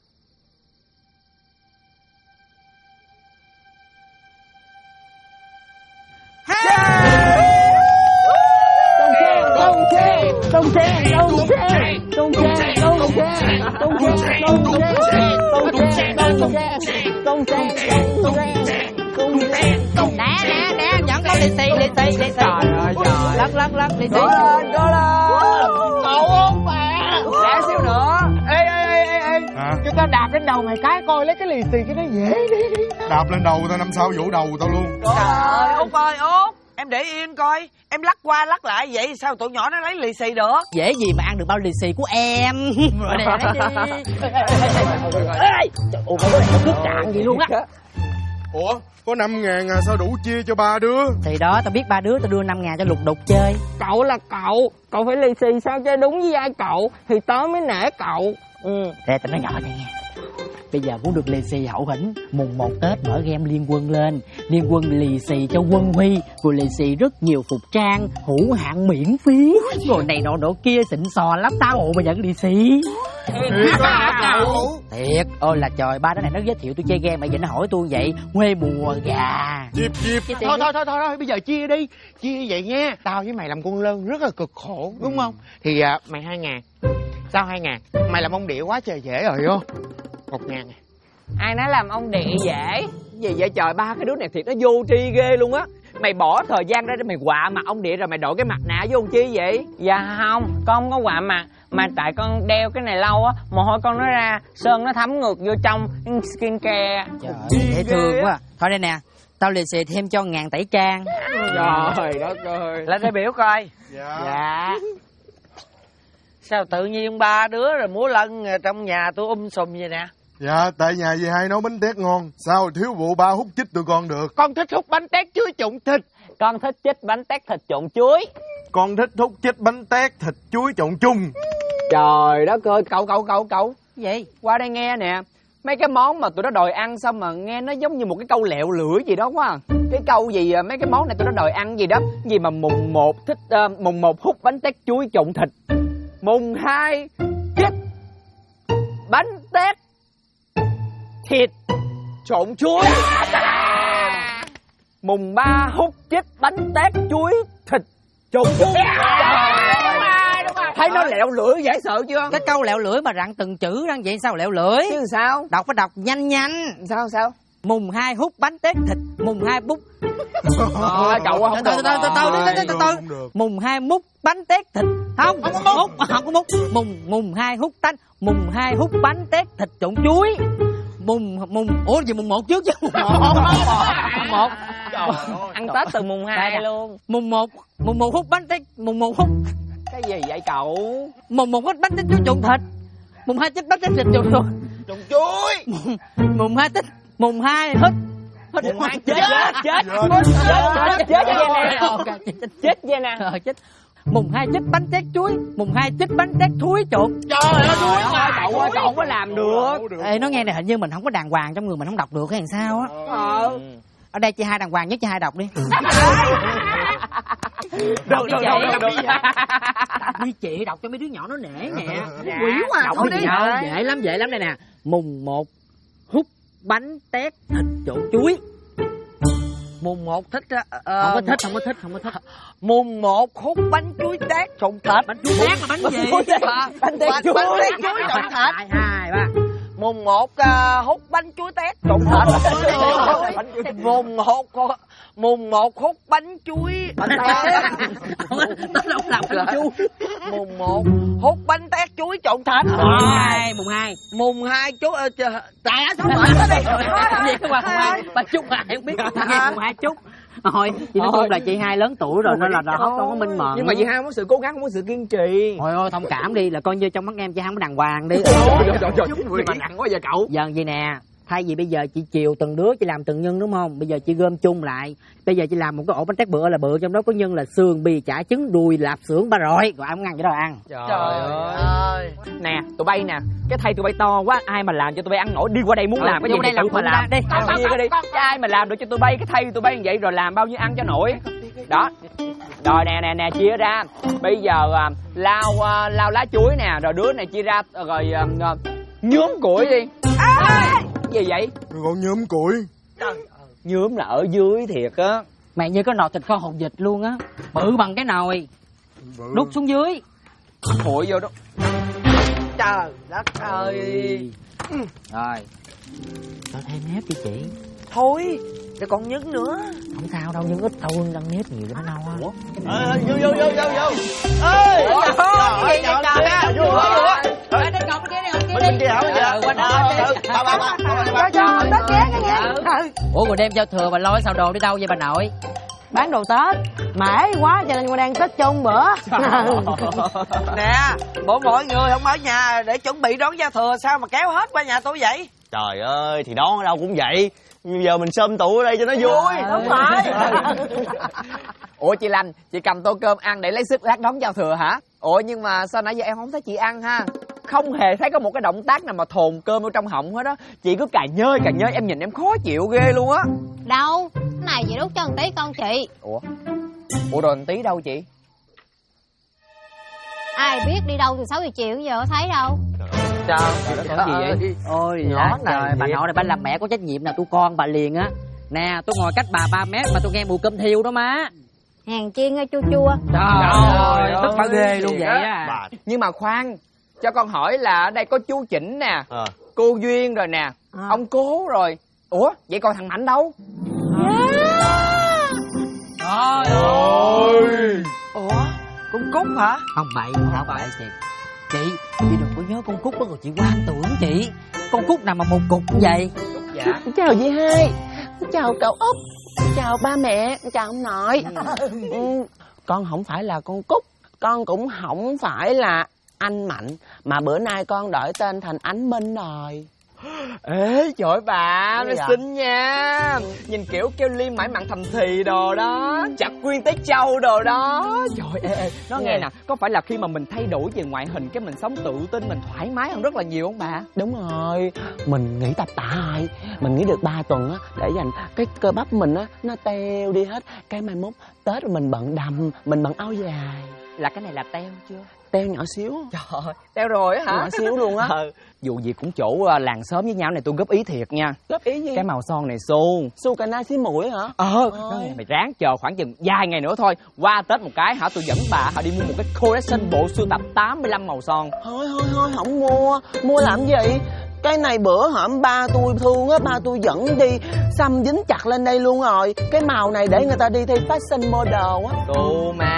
Nè nhận con lì xì. Lắc lì xì. Cố lên. Cậu không bà. Lẽ xíu nữa. Ê. Cho tao đạp lên đầu mày cái coi lấy cái lì xì cho nó dễ đi. Đạp lên đầu tao năm sau vỗ đầu tao luôn. Trời ơi Út ơi Út, em để yên coi. Em lắc qua lắc lại vậy sao tụi nhỏ nó lấy lì xì được? Dễ gì mà ăn được bao lì xì của em. Rồi nè lấy đi. Ê, ủa cái này nó cướp trạng gì luôn á. Ủa, có 5.000 à, sao đủ chia cho ba đứa? Thì đó, tao biết ba đứa tao đưa 5.000 cho lục đục chơi. Cậu là cậu phải lì xì sao chơi đúng với ai cậu thì tớ mới nể cậu. Để tao nói nhỏ cho nghe. Bây giờ muốn được lì xì hậu hĩnh, mùng 1 Tết mở game Liên Quân lên. Liên Quân lì xì cho quân huy, rồi lì xì rất nhiều phục trang, hữu hạn miễn phí. Rồi này nọ kia xịn sò lắm, tao hộ mà nhận lì xì. Thiệt, ôi là trời, ba đứa này nó giới thiệu tôi chơi game mà giờ nó hỏi tôi vậy, quê mùa gà. Chip. Thôi, bây giờ chia đi. Chia vậy nha. Tao với mày làm con lân rất là cực khổ, đúng không? Thì mày 2.000. Sao 2.000? Mày làm ông địa quá trời dễ rồi vô. 1.000. Ai nói làm ông địa dễ? Gì vậy trời, ba cái đứa này thiệt nó vô tri ghê luôn á. Mày bỏ thời gian ra để mày quạ mặt ông địa rồi mày đội cái mặt nạ vô làm chi vậy? Dạ không, con không có quạ mặt. Mà tại con đeo cái này lâu á, mồ hôi con nó ra, sơn nó thấm ngược vô trong skincare. Trời ơi, dễ thương quá. Thôi đây nè, tao lì xì thêm cho 1.000 tẩy trang. Trời đất ơi. Lên đây biểu coi. Dạ. Sao tự nhiên ba đứa rồi múa lân trong nhà tôi sùm vậy nè? Dạ, tại nhà dì Hai nấu bánh tét ngon. Sao thiếu vụ ba hút chích tụi con được? Con thích hút bánh tét chuối trộn thịt. Con thích chích bánh tét thịt trộn chuối. Con thích hút chích bánh tét thịt chuối trộn chung. Trời đất ơi, cậu. Gì? Qua đây nghe nè. Mấy cái món mà tụi nó đòi ăn xong mà nghe nó giống như một cái câu lẹo lưỡi gì đó quá. Cái câu gì mấy cái món này tụi nó đòi ăn gì đó. Gì mà mùng 1 hút bánh tét chuối trộn thịt. Mùng 2 chích bánh tét thịt trộn chuối. Mùng 3 hút chích bánh tét chuối thịt trộn chuối. Thấy nó lẹo lưỡi dễ sợ chưa? Cái câu lẹo lưỡi mà rặn từng chữ đang vậy sao lẹo lưỡi? Chứ sao? Đọc phải đọc nhanh. Sao? Mùng 2 hút bánh tét thịt, mùng 2 bút. Cậu không từ. Mùng 2 múc bánh tét thịt. Không có múc. Mùng 2 hút mùng 2 hút bánh tét thịt trộn chuối. Ủa gì mùng 1 trước chứ? Mùng 1. Ăn Tết từ mùng 2 luôn. Mùng 1 hút bánh tét, mùng 1 hút Cái gì vậy cậu? mùng 1 hút bánh tét chuối trộn thịt, mùng 2 chích bánh tét thịt trộn Trộn chuối. mùng 2 tích, mùng 2 hít Mùng 2 chết vậy nè. Chết vậy nè. Chết. Mùng 2 chích bánh tét chuối, mùng 2 chích bánh tét chuối trộn. Trời ơi, cậu ơi, cậu không có làm được. Ê, nói nghe này, hình như mình không có đàng hoàng trong người, mình không đọc được hay làm sao á. Ở đây chị Hai đàng hoàng nhất, chị Hai đọc đi. Đọc đi chị, đọc cho mấy đứa nhỏ nó nể nè. Quỷ quá. Đọc đi. Dễ lắm đây nè. Mùng 1 hút bánh tét thịt trộn chuối. Mùng 1 thích Không có thích. Mùng 1 hút bánh chuối tét trộn thịt. Bánh chuối tét là bánh gì? Bánh tét chuối trộn thịt. 2, 3. Mùng 1 hút bánh chuối tét trộn thịt. Mùng 1 hút bánh chuối tét. Mùng 1 hút bánh tét chuối trộn thịt. Mùng 2 chú trả số mệnh đi. Bà Trúc không biết. Mùng 2 Trúc. Thôi, chị nói chung là chị Hai lớn tuổi rồi nên là không có minh mẫn. Nhưng mà chị Hai không có sự cố gắng, không có sự kiên trì. Thôi ơi, thông cảm đi, là coi như trong mắt em chị Hai không có đàng hoàng đi. Nhưng mà nặng quá vậy cậu. Giờ vậy nè, thay vì bây giờ chị chiều từng đứa, chị làm từng nhân đúng không? Bây giờ chị gom chung lại. Bây giờ chị làm một cái ổ bánh tét bự là bự, trong đó có nhân là xương, bì, chả, trứng, đùi, lạp xưởng, ba rồi. Rồi ai muốn ăn vậy đó ăn. Trời ơi. Nè, tụi bay nè, cái thay tụi bay to quá, ai mà làm cho tụi bay ăn nổi, đi qua đây muốn làm cái gì thì tự mà làm. Đi. Chia đi. Chứ ai mà làm được cho tụi bay cái thay tụi bay như vậy rồi làm bao nhiêu ăn cho nổi. Đó. Rồi nè, chia ra. Bây giờ lao lá chuối nè, rồi đứa này chia ra rồi nhuốm củi đi. Gì vậy? Còn nhuốm củi. Nhuốm là ở dưới thiệt á. Mẹ như có nồi thịt kho hột vịt luôn á, bự bằng cái nồi. Đút xuống dưới. Hội vô đó. Trời đất ơi. Rồi. Cho thêm nếp đi chị. Thôi, để còn nhấn nữa. Không sao đâu, nhưng ít thôi, ăn nếp nhiều cho nó nâu á. Vô. Ê! Bên kia hả? Ủa rồi đem giao thừa bà lôi xào đồ đi đâu vậy bà nội? Bán đồ Tết mãi quá cho nên con đang Tết chung bữa. Nè, bộ mọi người không ở nhà để chuẩn bị đón giao thừa, sao mà kéo hết qua nhà tôi vậy? Trời ơi, thì đón ở đâu cũng vậy. Bây giờ mình xôm tụ ở đây cho nó vui. Đúng rồi. Ủa chị Lành, chị cầm tô cơm ăn để lấy sức lát đón giao thừa hả? Ủa nhưng mà sao nãy giờ em không thấy chị ăn ha? Không hề thấy có một cái động tác nào mà thồn cơm ở trong họng hết đó. Chị cứ cà nhơi, em nhìn em khó chịu ghê luôn á. Đâu, cái này chị đút cho một tí con chị. Ủa rồi một tí đâu chị? Ai biết đi đâu từ 6 giờ chiều giờ có thấy đâu. Trời đất ơi, gì vậy? Ôi nhỏ này, bà nội này bà làm mẹ có trách nhiệm nào tôi con bà liền á. Nè, tôi ngồi cách bà 3 mét mà tôi nghe mùi cơm thiêu đó má. Hàng chiên chua chua. Trời ơi, tức bà ghê luôn vậy á. Nhưng mà khoan, cho con hỏi là ở đây có chú Chỉnh nè, cô Duyên rồi nè, ông Cố rồi. Ủa, vậy còn thằng Mạnh đâu? Trời ơi. Ủa, con Cúc hả? Không bậy, không bậy chị. Chị đừng có nhớ con Cúc đó rồi chị quan tưởng chị. Con Cúc nào mà một cục như vậy. Dạ. Chào dì Hai, chào cậu Út, chào ba mẹ, chào ông nội. Con không phải là con Cúc, con cũng không phải là anh Mạnh, mà bữa nay con đổi tên thành Ánh Minh rồi. Ê trời ơi bà, nó xinh nha. Nhìn kiểu kêu Liêm mãi mặn thầm thì đồ đó, chặt quyên tới châu đồ đó. Trời ơi, nó nghe nè, có phải là khi mà mình thay đổi về ngoại hình cái mình sống tự tin, mình thoải mái hơn rất là nhiều không bà? Đúng rồi, mình nghỉ tập tạ rồi, mình nghỉ được 3 tuần á, để dành cái cơ bắp mình á, nó teo đi hết. Cái mai mốt Tết rồi mình bận đầm, mình bận áo dài. Là cái này là teo chưa? Teo nhỏ xíu. Trời ơi, teo rồi á hả? Nhỏ xíu luôn á. Dù gì cũng chỗ làng xóm với nhau này tôi góp ý thiệt nha. Góp ý gì? Cái màu son này Su. Su cà na xí mũi hả? Mày ráng chờ khoảng chừng vài ngày nữa thôi. Qua Tết một cái hả, tôi dẫn bà đi mua một cái collection bộ sưu tập 85 màu son. Thôi không mua. Mua làm gì? Cái này bữa hổm ba tôi thương á, ba tôi dẫn đi xăm dính chặt lên đây luôn rồi. Cái màu này để người ta đi thi fashion model á. Đồ mà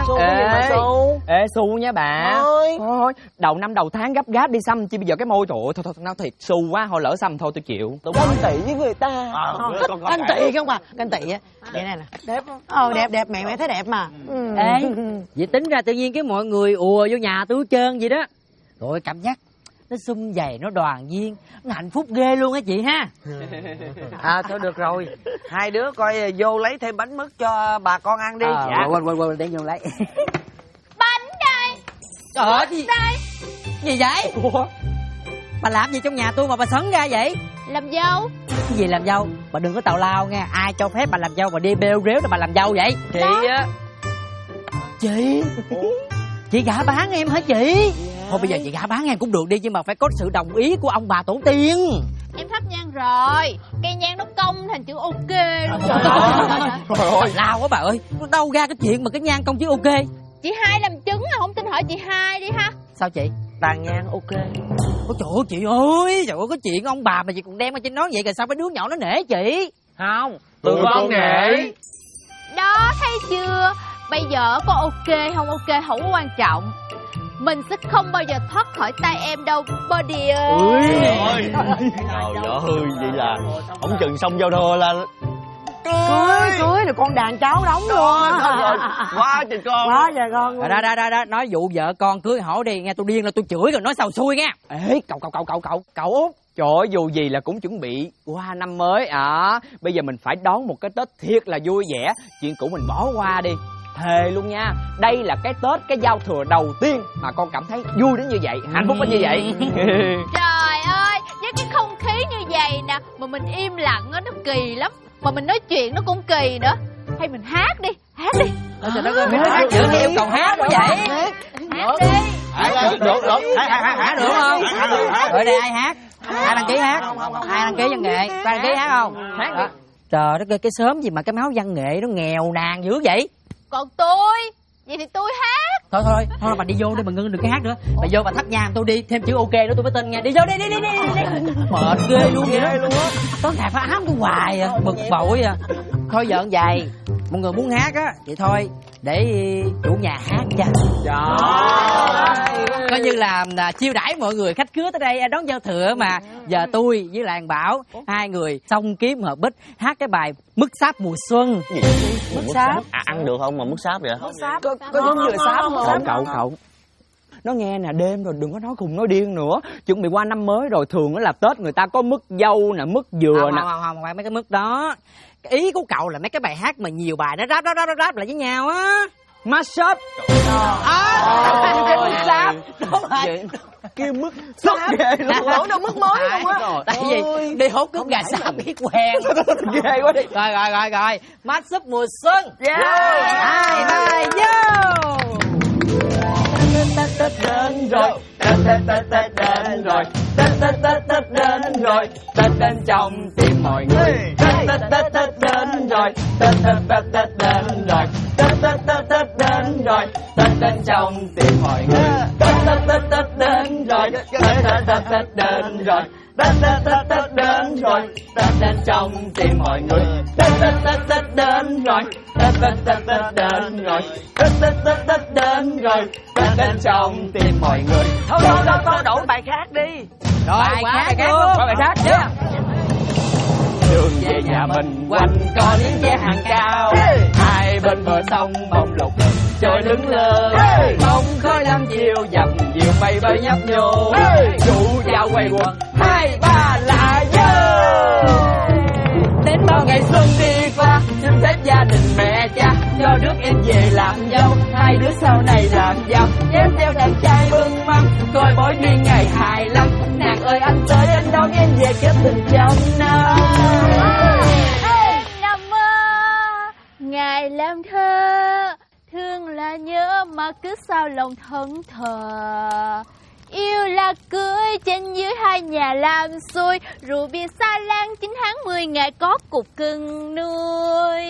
Xu cái gì mà xu? Ê xu nha bà. Thôi đầu năm đầu tháng gấp gáp đi xăm chi bây giờ cái môi trời ơi, thôi nó thiệt xu quá, thôi lỡ xăm thôi tôi chịu. Ganh tị với người ta. Ganh tị không bà? Ganh tị á. Vậy này nè. Đẹp không? Đẹp mẹ thấy đẹp mà. Ê, vậy tính ra tự nhiên cái mọi người ùa vô nhà tôi hết trơn vậy đó. Rồi cảm giác nó sum vầy, nó đoàn viên, nó hạnh phúc ghê luôn á chị ha. Thôi được rồi, hai đứa coi vô lấy thêm bánh mứt cho bà con ăn đi. Dạ. Quên để vô lấy. Bánh đây. Trời ơi, gì vậy? Bà làm gì trong nhà tôi mà bà sấn ra vậy? Làm dâu. Cái gì làm dâu? Bà đừng có tào lao nha. Ai cho phép bà làm dâu mà đi bêu rếu để bà làm dâu vậy? Chị á. Chị gả bán em hả chị? Thôi bây giờ chị gả bán em cũng được đi, nhưng mà phải có sự đồng ý của ông bà tổ tiên. Em thắp nhang rồi, cây nhang nó cong thành chữ ok luôn. Trời ơi, lao quá bà ơi. Nó đâu ra cái chuyện mà cái nhang cong chữ ok? Chị Hai làm chứng à, không tin hỏi chị Hai đi ha. Sao chị? Tàn nhang ok. Ôi trời ơi chị ơi, trời ơi, có chuyện ông bà mà chị còn đem ở trên nói vậy, rồi sao mấy đứa nhỏ nó nể chị? Không, tụi con nể. Đó thấy chưa, bây giờ có ok không ok không có quan trọng, mình sẽ không bao giờ thoát khỏi tay em đâu body ơi. Trời ơi, vậy là không chừng xong giao thừa là Cưới là con đàn cháu đóng luôn á. quá trời con. Quá trời con luôn. Đó, nói vụ vợ con cưới hỏi đi, nghe tôi điên là tôi chửi rồi nói xàu xui nha. Ê, cậu Út. Trời ơi, dù gì là cũng chuẩn bị qua năm mới à. Bây giờ mình phải đón một cái Tết thiệt là vui vẻ. Chuyện cũ mình bỏ qua đi. Thề luôn nha, đây là cái Tết, cái giao thừa đầu tiên mà con cảm thấy vui đến như vậy, hạnh phúc đến như vậy. Trời ơi, với cái không khí như vậy nè, mà mình im lặng á, nó kỳ lắm. Mà mình nói chuyện nó cũng kỳ nữa. Hay mình hát đi, hát đi. Trời đất ơi, mày hát dữ yêu cầu hát quá vậy. Hát đi. Được. Hát được không? Rồi đây ai hát? Ai đăng ký hát? Ai đăng ký văn nghệ? Ai đăng ký hát không? Hát đi. Trời đất ơi, cái xóm gì mà cái máu văn nghệ nó nghèo nàn dữ vậy? Còn tôi, vậy thì tôi hát. Thôi bà đi vô đi, bà ngưng đừng cái hát nữa. Bà vô bà thắp nhang tôi đi, thêm chữ ok nữa tôi mới tin nha. Đi vô đi. Mệt ghê luôn vậy đó. Tối ngày phải ám tôi hoài à, bực bội à. Thôi giỡn vậy, mọi người muốn hát á, vậy thôi để chủ nhà hát cho. Coi như là chiêu đãi mọi người khách khứa tới đây đón giao thừa mà. Giờ tôi với lại Bảo hai người song kiếm hợp bích hát cái bài Mứt Sáp mùa xuân. Mứt sáp? Ăn được không mà mứt sáp vậy? Có giống như là sáp không? Cậu. Nó nghe nè, đêm rồi đừng có nói khùng nói điên nữa. Chuẩn bị qua năm mới rồi, thường là Tết người ta có mứt dâu nè, mứt dừa nè. Không, mấy cái mứt đó. Cái ý của cậu là mấy cái bài hát mà nhiều bài nó ráp lại với nhau á. Mashup. Cái mứt sáp. Đúng rồi. Kêu mứt sáp ghê luôn. Lỗ đâu mứt mới không á. Tại vì đi hút cướp gà sáp biết quen. Ghê quá đi. Rồi. Mashup mùa xuân. 2, 3, vô. Tết đến rồi, Tết đến rồi, Tết đến rồi, Tết đến trong tim mọi người. Tết đến rồi, Tết đến rồi, Tết đến rồi, Tết đến trong tim mọi người. Tết đến rồi, Tết đến rồi, Tết đến rồi, Tết đến trong tim mọi người. Tết đến rồi, Tết đến rồi, Tết đến rồi, Tết đến trong tim mọi người. Thôi đổi bài khác đi. Rồi bài khác luôn. Bài khác chứ. Đường về nhà mình quanh co liếng ve hàng cao, hai bên bờ sông bông lục trời đứng lơ, bông khói lam chiều dập dìu bay bay nhấp nhô, chủ dạo quay quần 2, 3 là dơ. Đến bao ngày xuân đi qua, xin phép gia đình mẹ cha cho đứa em về làm dâu, hai đứa sau này làm giàu, em theo đàn trai bưng mâm, coi bói duyên ngày 25. Nàng ơi anh tới anh đón em về kết tình trong năm. Năm ngày làm thơ, thương là nhớ mà cứ sao lòng thẫn thờ. Yêu là cưới trên dưới hai nhà làm xuôi, rượu bia xa lan 9 tháng 10 ngày có cục cưng nuôi.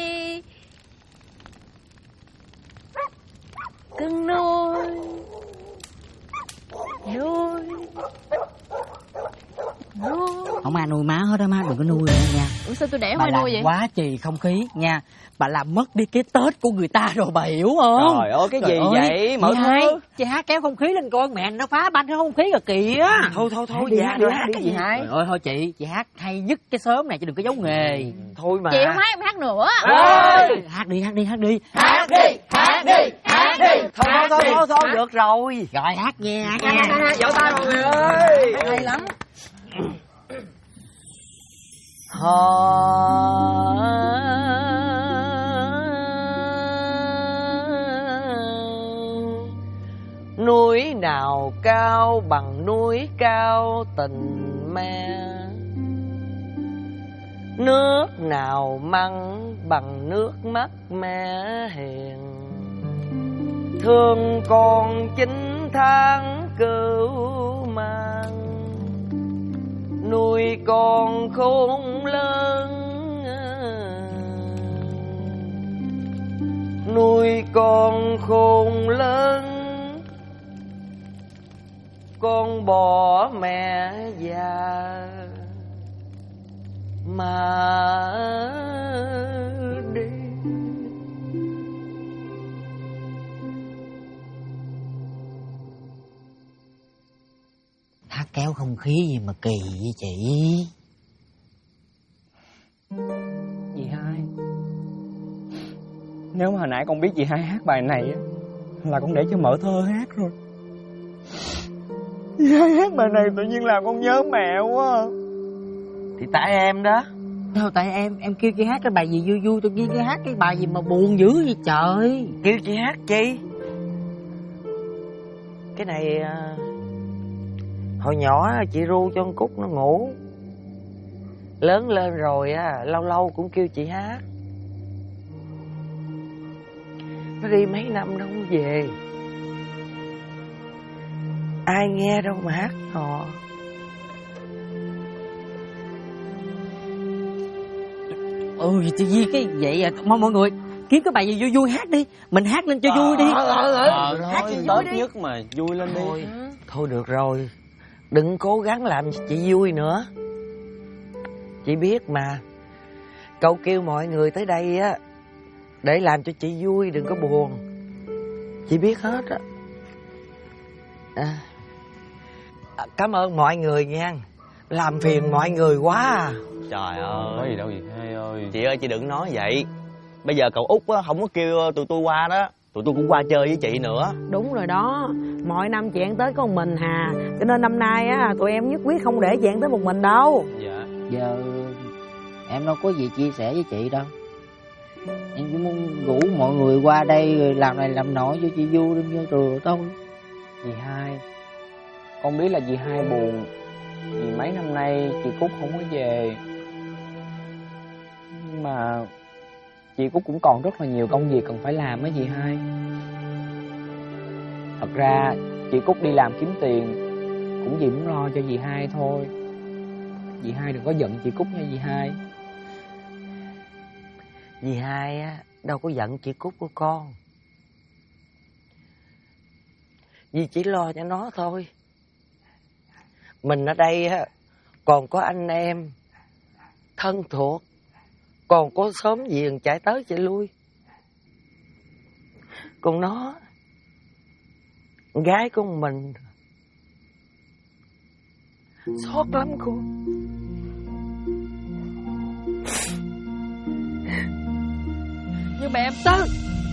Cưng nuôi, nuôi, nuôi. Không ai nuôi má hết á, má đừng có nuôi nữa nha. Ủa sao tôi để Bà Huy làm nuôi vậy? quá trì không khí nha. Bà làm mất đi cái Tết của người ta rồi, bà hiểu không? Trời ơi, cái gì vậy? Mở thơ. Chị Hát kéo không khí lên coi, mẹ nó phá banh cái không khí rồi kìa. Thôi dạ đi rồi hát cái gì hai. Trời ơi, thôi chị hát hay nhất cái sớm này chứ đừng có giấu nghề. Thôi mà. Chị không hát em hát nữa. Hát đi. Hát đi. Thôi được rồi. Rồi hát nghe. Vỗ tay mọi người ơi. Hay lắm. Núi nào cao bằng núi cao tình mẹ, nước nào mặn bằng nước mắt mẹ hiền. Thương con 9 tháng cửu mang, nuôi con khôn lớn, nuôi con khôn lớn. Con bỏ mẹ già mà đi. Hát kéo không khí gì mà kỳ vậy chị? Dì hai, nếu mà hồi nãy con biết dì hai hát bài này á, là con để cho Mở Thơ hát rồi. Dì hai hát bài này tự nhiên làm con nhớ mẹ quá. Thì tại em đó. Đâu tại em kêu chị hát cái bài gì vui vui, tự nhiên chị hát cái bài gì mà buồn dữ vậy trời. Kêu chị hát chi? Cái này hồi nhỏ chị ru cho con Cúc nó ngủ. Lớn lên rồi á, lâu lâu cũng kêu chị hát. Nó đi mấy năm nó không về, ai nghe đâu mà hát họ. Tự nhiên cái vậy à. Mọi người kiếm cái bài gì vui vui hát đi, mình hát lên cho vui đi. Hát gì Tết đi. Nhất mà vui lên đi. Thôi được rồi, đừng cố gắng làm cho chị vui nữa. Chị biết mà, cậu kêu mọi người tới đây á để làm cho chị vui, đừng có buồn. Chị biết hết á. Cảm ơn mọi người nha, làm phiền mọi người quá à. Trời Có ơi, gì đâu dì hai ơi. chị ơi chị đừng nói vậy. Bây giờ cậu Út á không có kêu tụi tôi qua đó, tụi tôi cũng qua chơi với chị nữa. Đúng rồi đó, mọi năm chị ăn Tết có một mình hà, cho nên năm nay á tụi em nhất quyết không để chị ăn Tết một mình đâu. Dạ. Giờ em đâu có gì chia sẻ với chị đâu. Em chỉ muốn rủ mọi người qua đây rồi làm này làm nọ cho chị vui đêm vô chùa thôi. Dì hai, con biết là dì hai buồn vì mấy năm nay chị Cúc không có về. Nhưng mà chị Cúc cũng còn rất là nhiều công việc cần phải làm á dì hai. Thật ra chị Cúc đi làm kiếm tiền cũng vì muốn lo cho dì hai thôi. Dì hai đừng có giận chị Cúc nha dì hai. Dì hai á đâu có giận chị Cúc của con, dì chỉ lo cho nó thôi. Mình ở đây á còn có anh em thân thuộc, còn có xóm giềng chạy tới chạy lui. Còn nó con gái của mình, xót lắm cô. Nhưng mà em Tớ,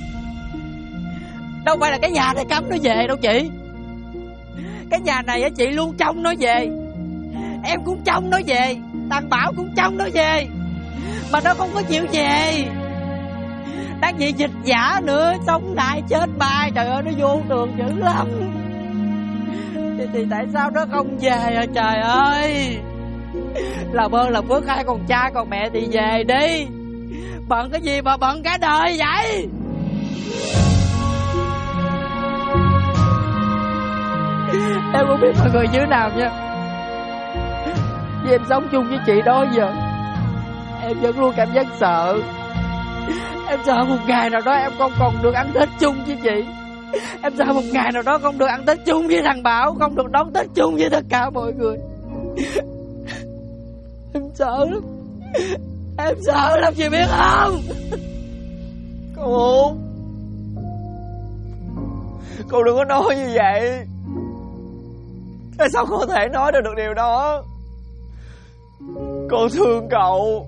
đâu phải là cái nhà này cấm nó về đâu chị. Cái nhà này á chị luôn trông nó về, em cũng trông nó về, thằng Bảo cũng trông nó về, mà nó không có chịu về. Đang gì dịch giả nữa, sống lại chết mai, trời ơi nó vô thường dữ lắm. Thì tại sao nó không về à trời ơi? Làm ơn làm phước hai con cha con mẹ thì về đi. Bận cái gì mà bận cả đời vậy? Em không biết mọi người như nào nha, vì em sống chung với chị đó giờ em vẫn luôn cảm giác sợ. Em sợ một ngày nào đó em không còn được ăn Tết chung với chị. Em sợ một ngày nào đó không được ăn Tết chung với thằng Bảo, không được đón Tết chung với tất cả mọi người. sợ lắm. Em sợ lắm chị biết không? Cậu Út, cậu đừng có nói như vậy. Tại sao không thể nói được điều đó? Con thương cậu.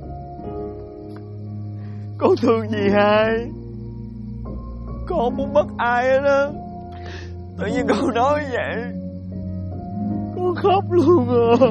Con thương dì Hai. Con không muốn mất ai hết á. Tự nhiên cậu nói vậy, con khóc luôn rồi.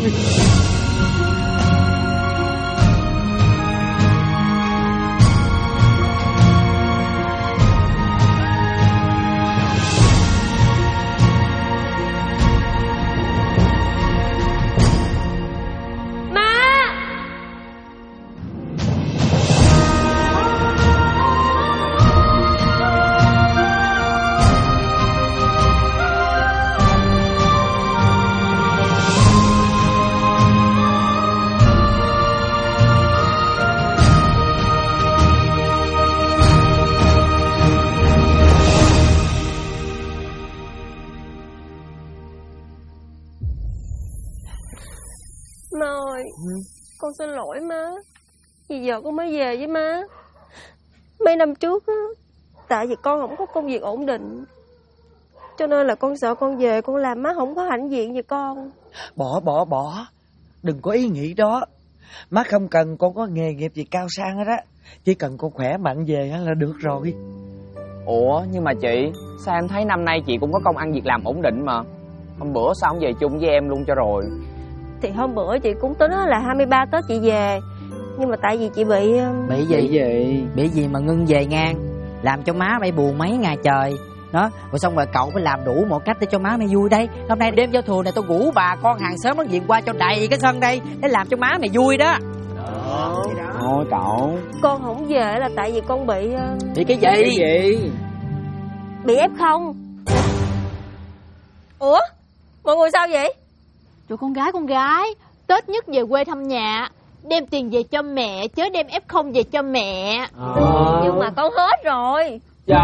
Má ơi, con xin lỗi má. Vì giờ con mới về với má. Mấy năm trước á, tại vì con không có công việc ổn định, cho nên là con sợ con về con làm má không có hãnh diện về con. Bỏ. Đừng có ý nghĩ đó. Má không cần con có nghề nghiệp gì cao sang hết á. Chỉ cần con khỏe mạnh về là được rồi. Ủa nhưng mà chị, sao em thấy năm nay chị cũng có công ăn việc làm ổn định mà. Hôm bữa sao không về chung với em luôn cho rồi? Thì hôm bữa chị cũng tính là 23 Tết chị về, nhưng mà tại vì chị bị Bị gì mà ngưng về ngang, làm cho má mày buồn mấy ngày trời đó. Rồi xong rồi cậu phải làm đủ mọi cách để cho má mày vui đây. Hôm nay đêm giao thừa này tôi rủ bà con hàng xóm nó diện qua cho đầy cái sân đây, để làm cho má mày vui đó. Thôi cậu. Con không về là tại vì con bị cái gì? Bị F0. Ủa mọi người sao vậy? Tụi con gái Tết nhất về quê thăm nhà, đem tiền về cho mẹ chứ đem F0 về cho mẹ. Nhưng mà con hết rồi. Trời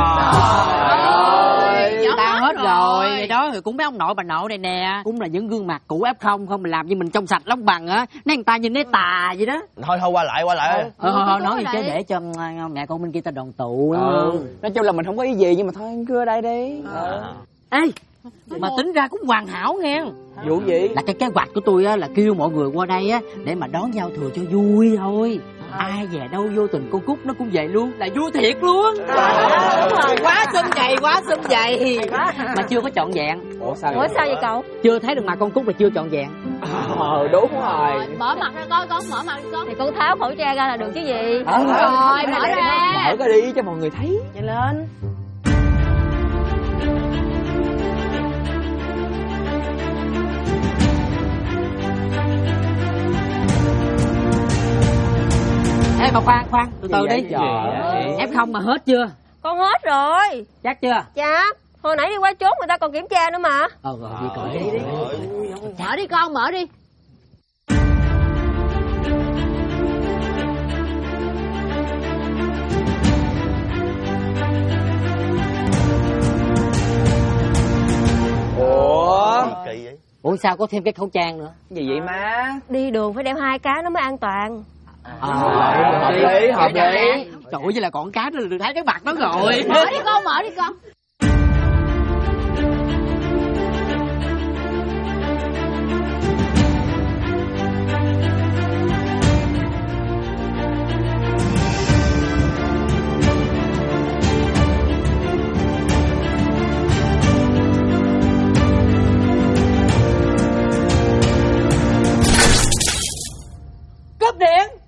ơi, tao hết rồi. Vậy đó thì cũng mấy ông nội bà nội này nè, cũng là những gương mặt cũ F0 không, mình làm như mình trong sạch lắm bằng á, nên người ta nhìn thấy tà vậy đó. Thôi qua lại Thôi nói gì chứ để cho mẹ con bên kia ta đoàn tụ. Nói chung là mình không có ý gì, nhưng mà thôi anh cứ ở đây đi. Ê, mà tính ra cũng hoàn hảo nghe. Vụ gì? Là cái kế hoạch của tôi á là kêu mọi người qua đây á để mà đón giao thừa cho vui thôi. Ai về đâu vô tình con Cúc nó cũng về luôn, là vui thiệt luôn. Quá xinh vậy mà chưa có trọn vẹn. Ủa sao vậy cậu? Chưa thấy được mặt con Cúc là chưa trọn vẹn. Đúng rồi. Mở mặt ra coi con, mở mặt con. Thì con tháo khẩu trang ra là được chứ gì. Rồi mở ra. Mở ra đi cho mọi người thấy. Nhanh lên. Ê mà khoan từ từ đi. F0 mà hết chưa? Con hết rồi. Chắc chưa? Chắc. Hồi nãy đi qua chốt người ta còn kiểm tra nữa mà. Rồi đi cởi đi. Mở đi con, mở đi. Ủa sao có thêm cái khẩu trang nữa? Gì vậy má? Đi đường phải đeo 2 cái nó mới an toàn. Hợp lý. Trời ơi, vậy là còn cái nữa là được thấy cái mặt đó rồi. Mở đi con. Cúp điện.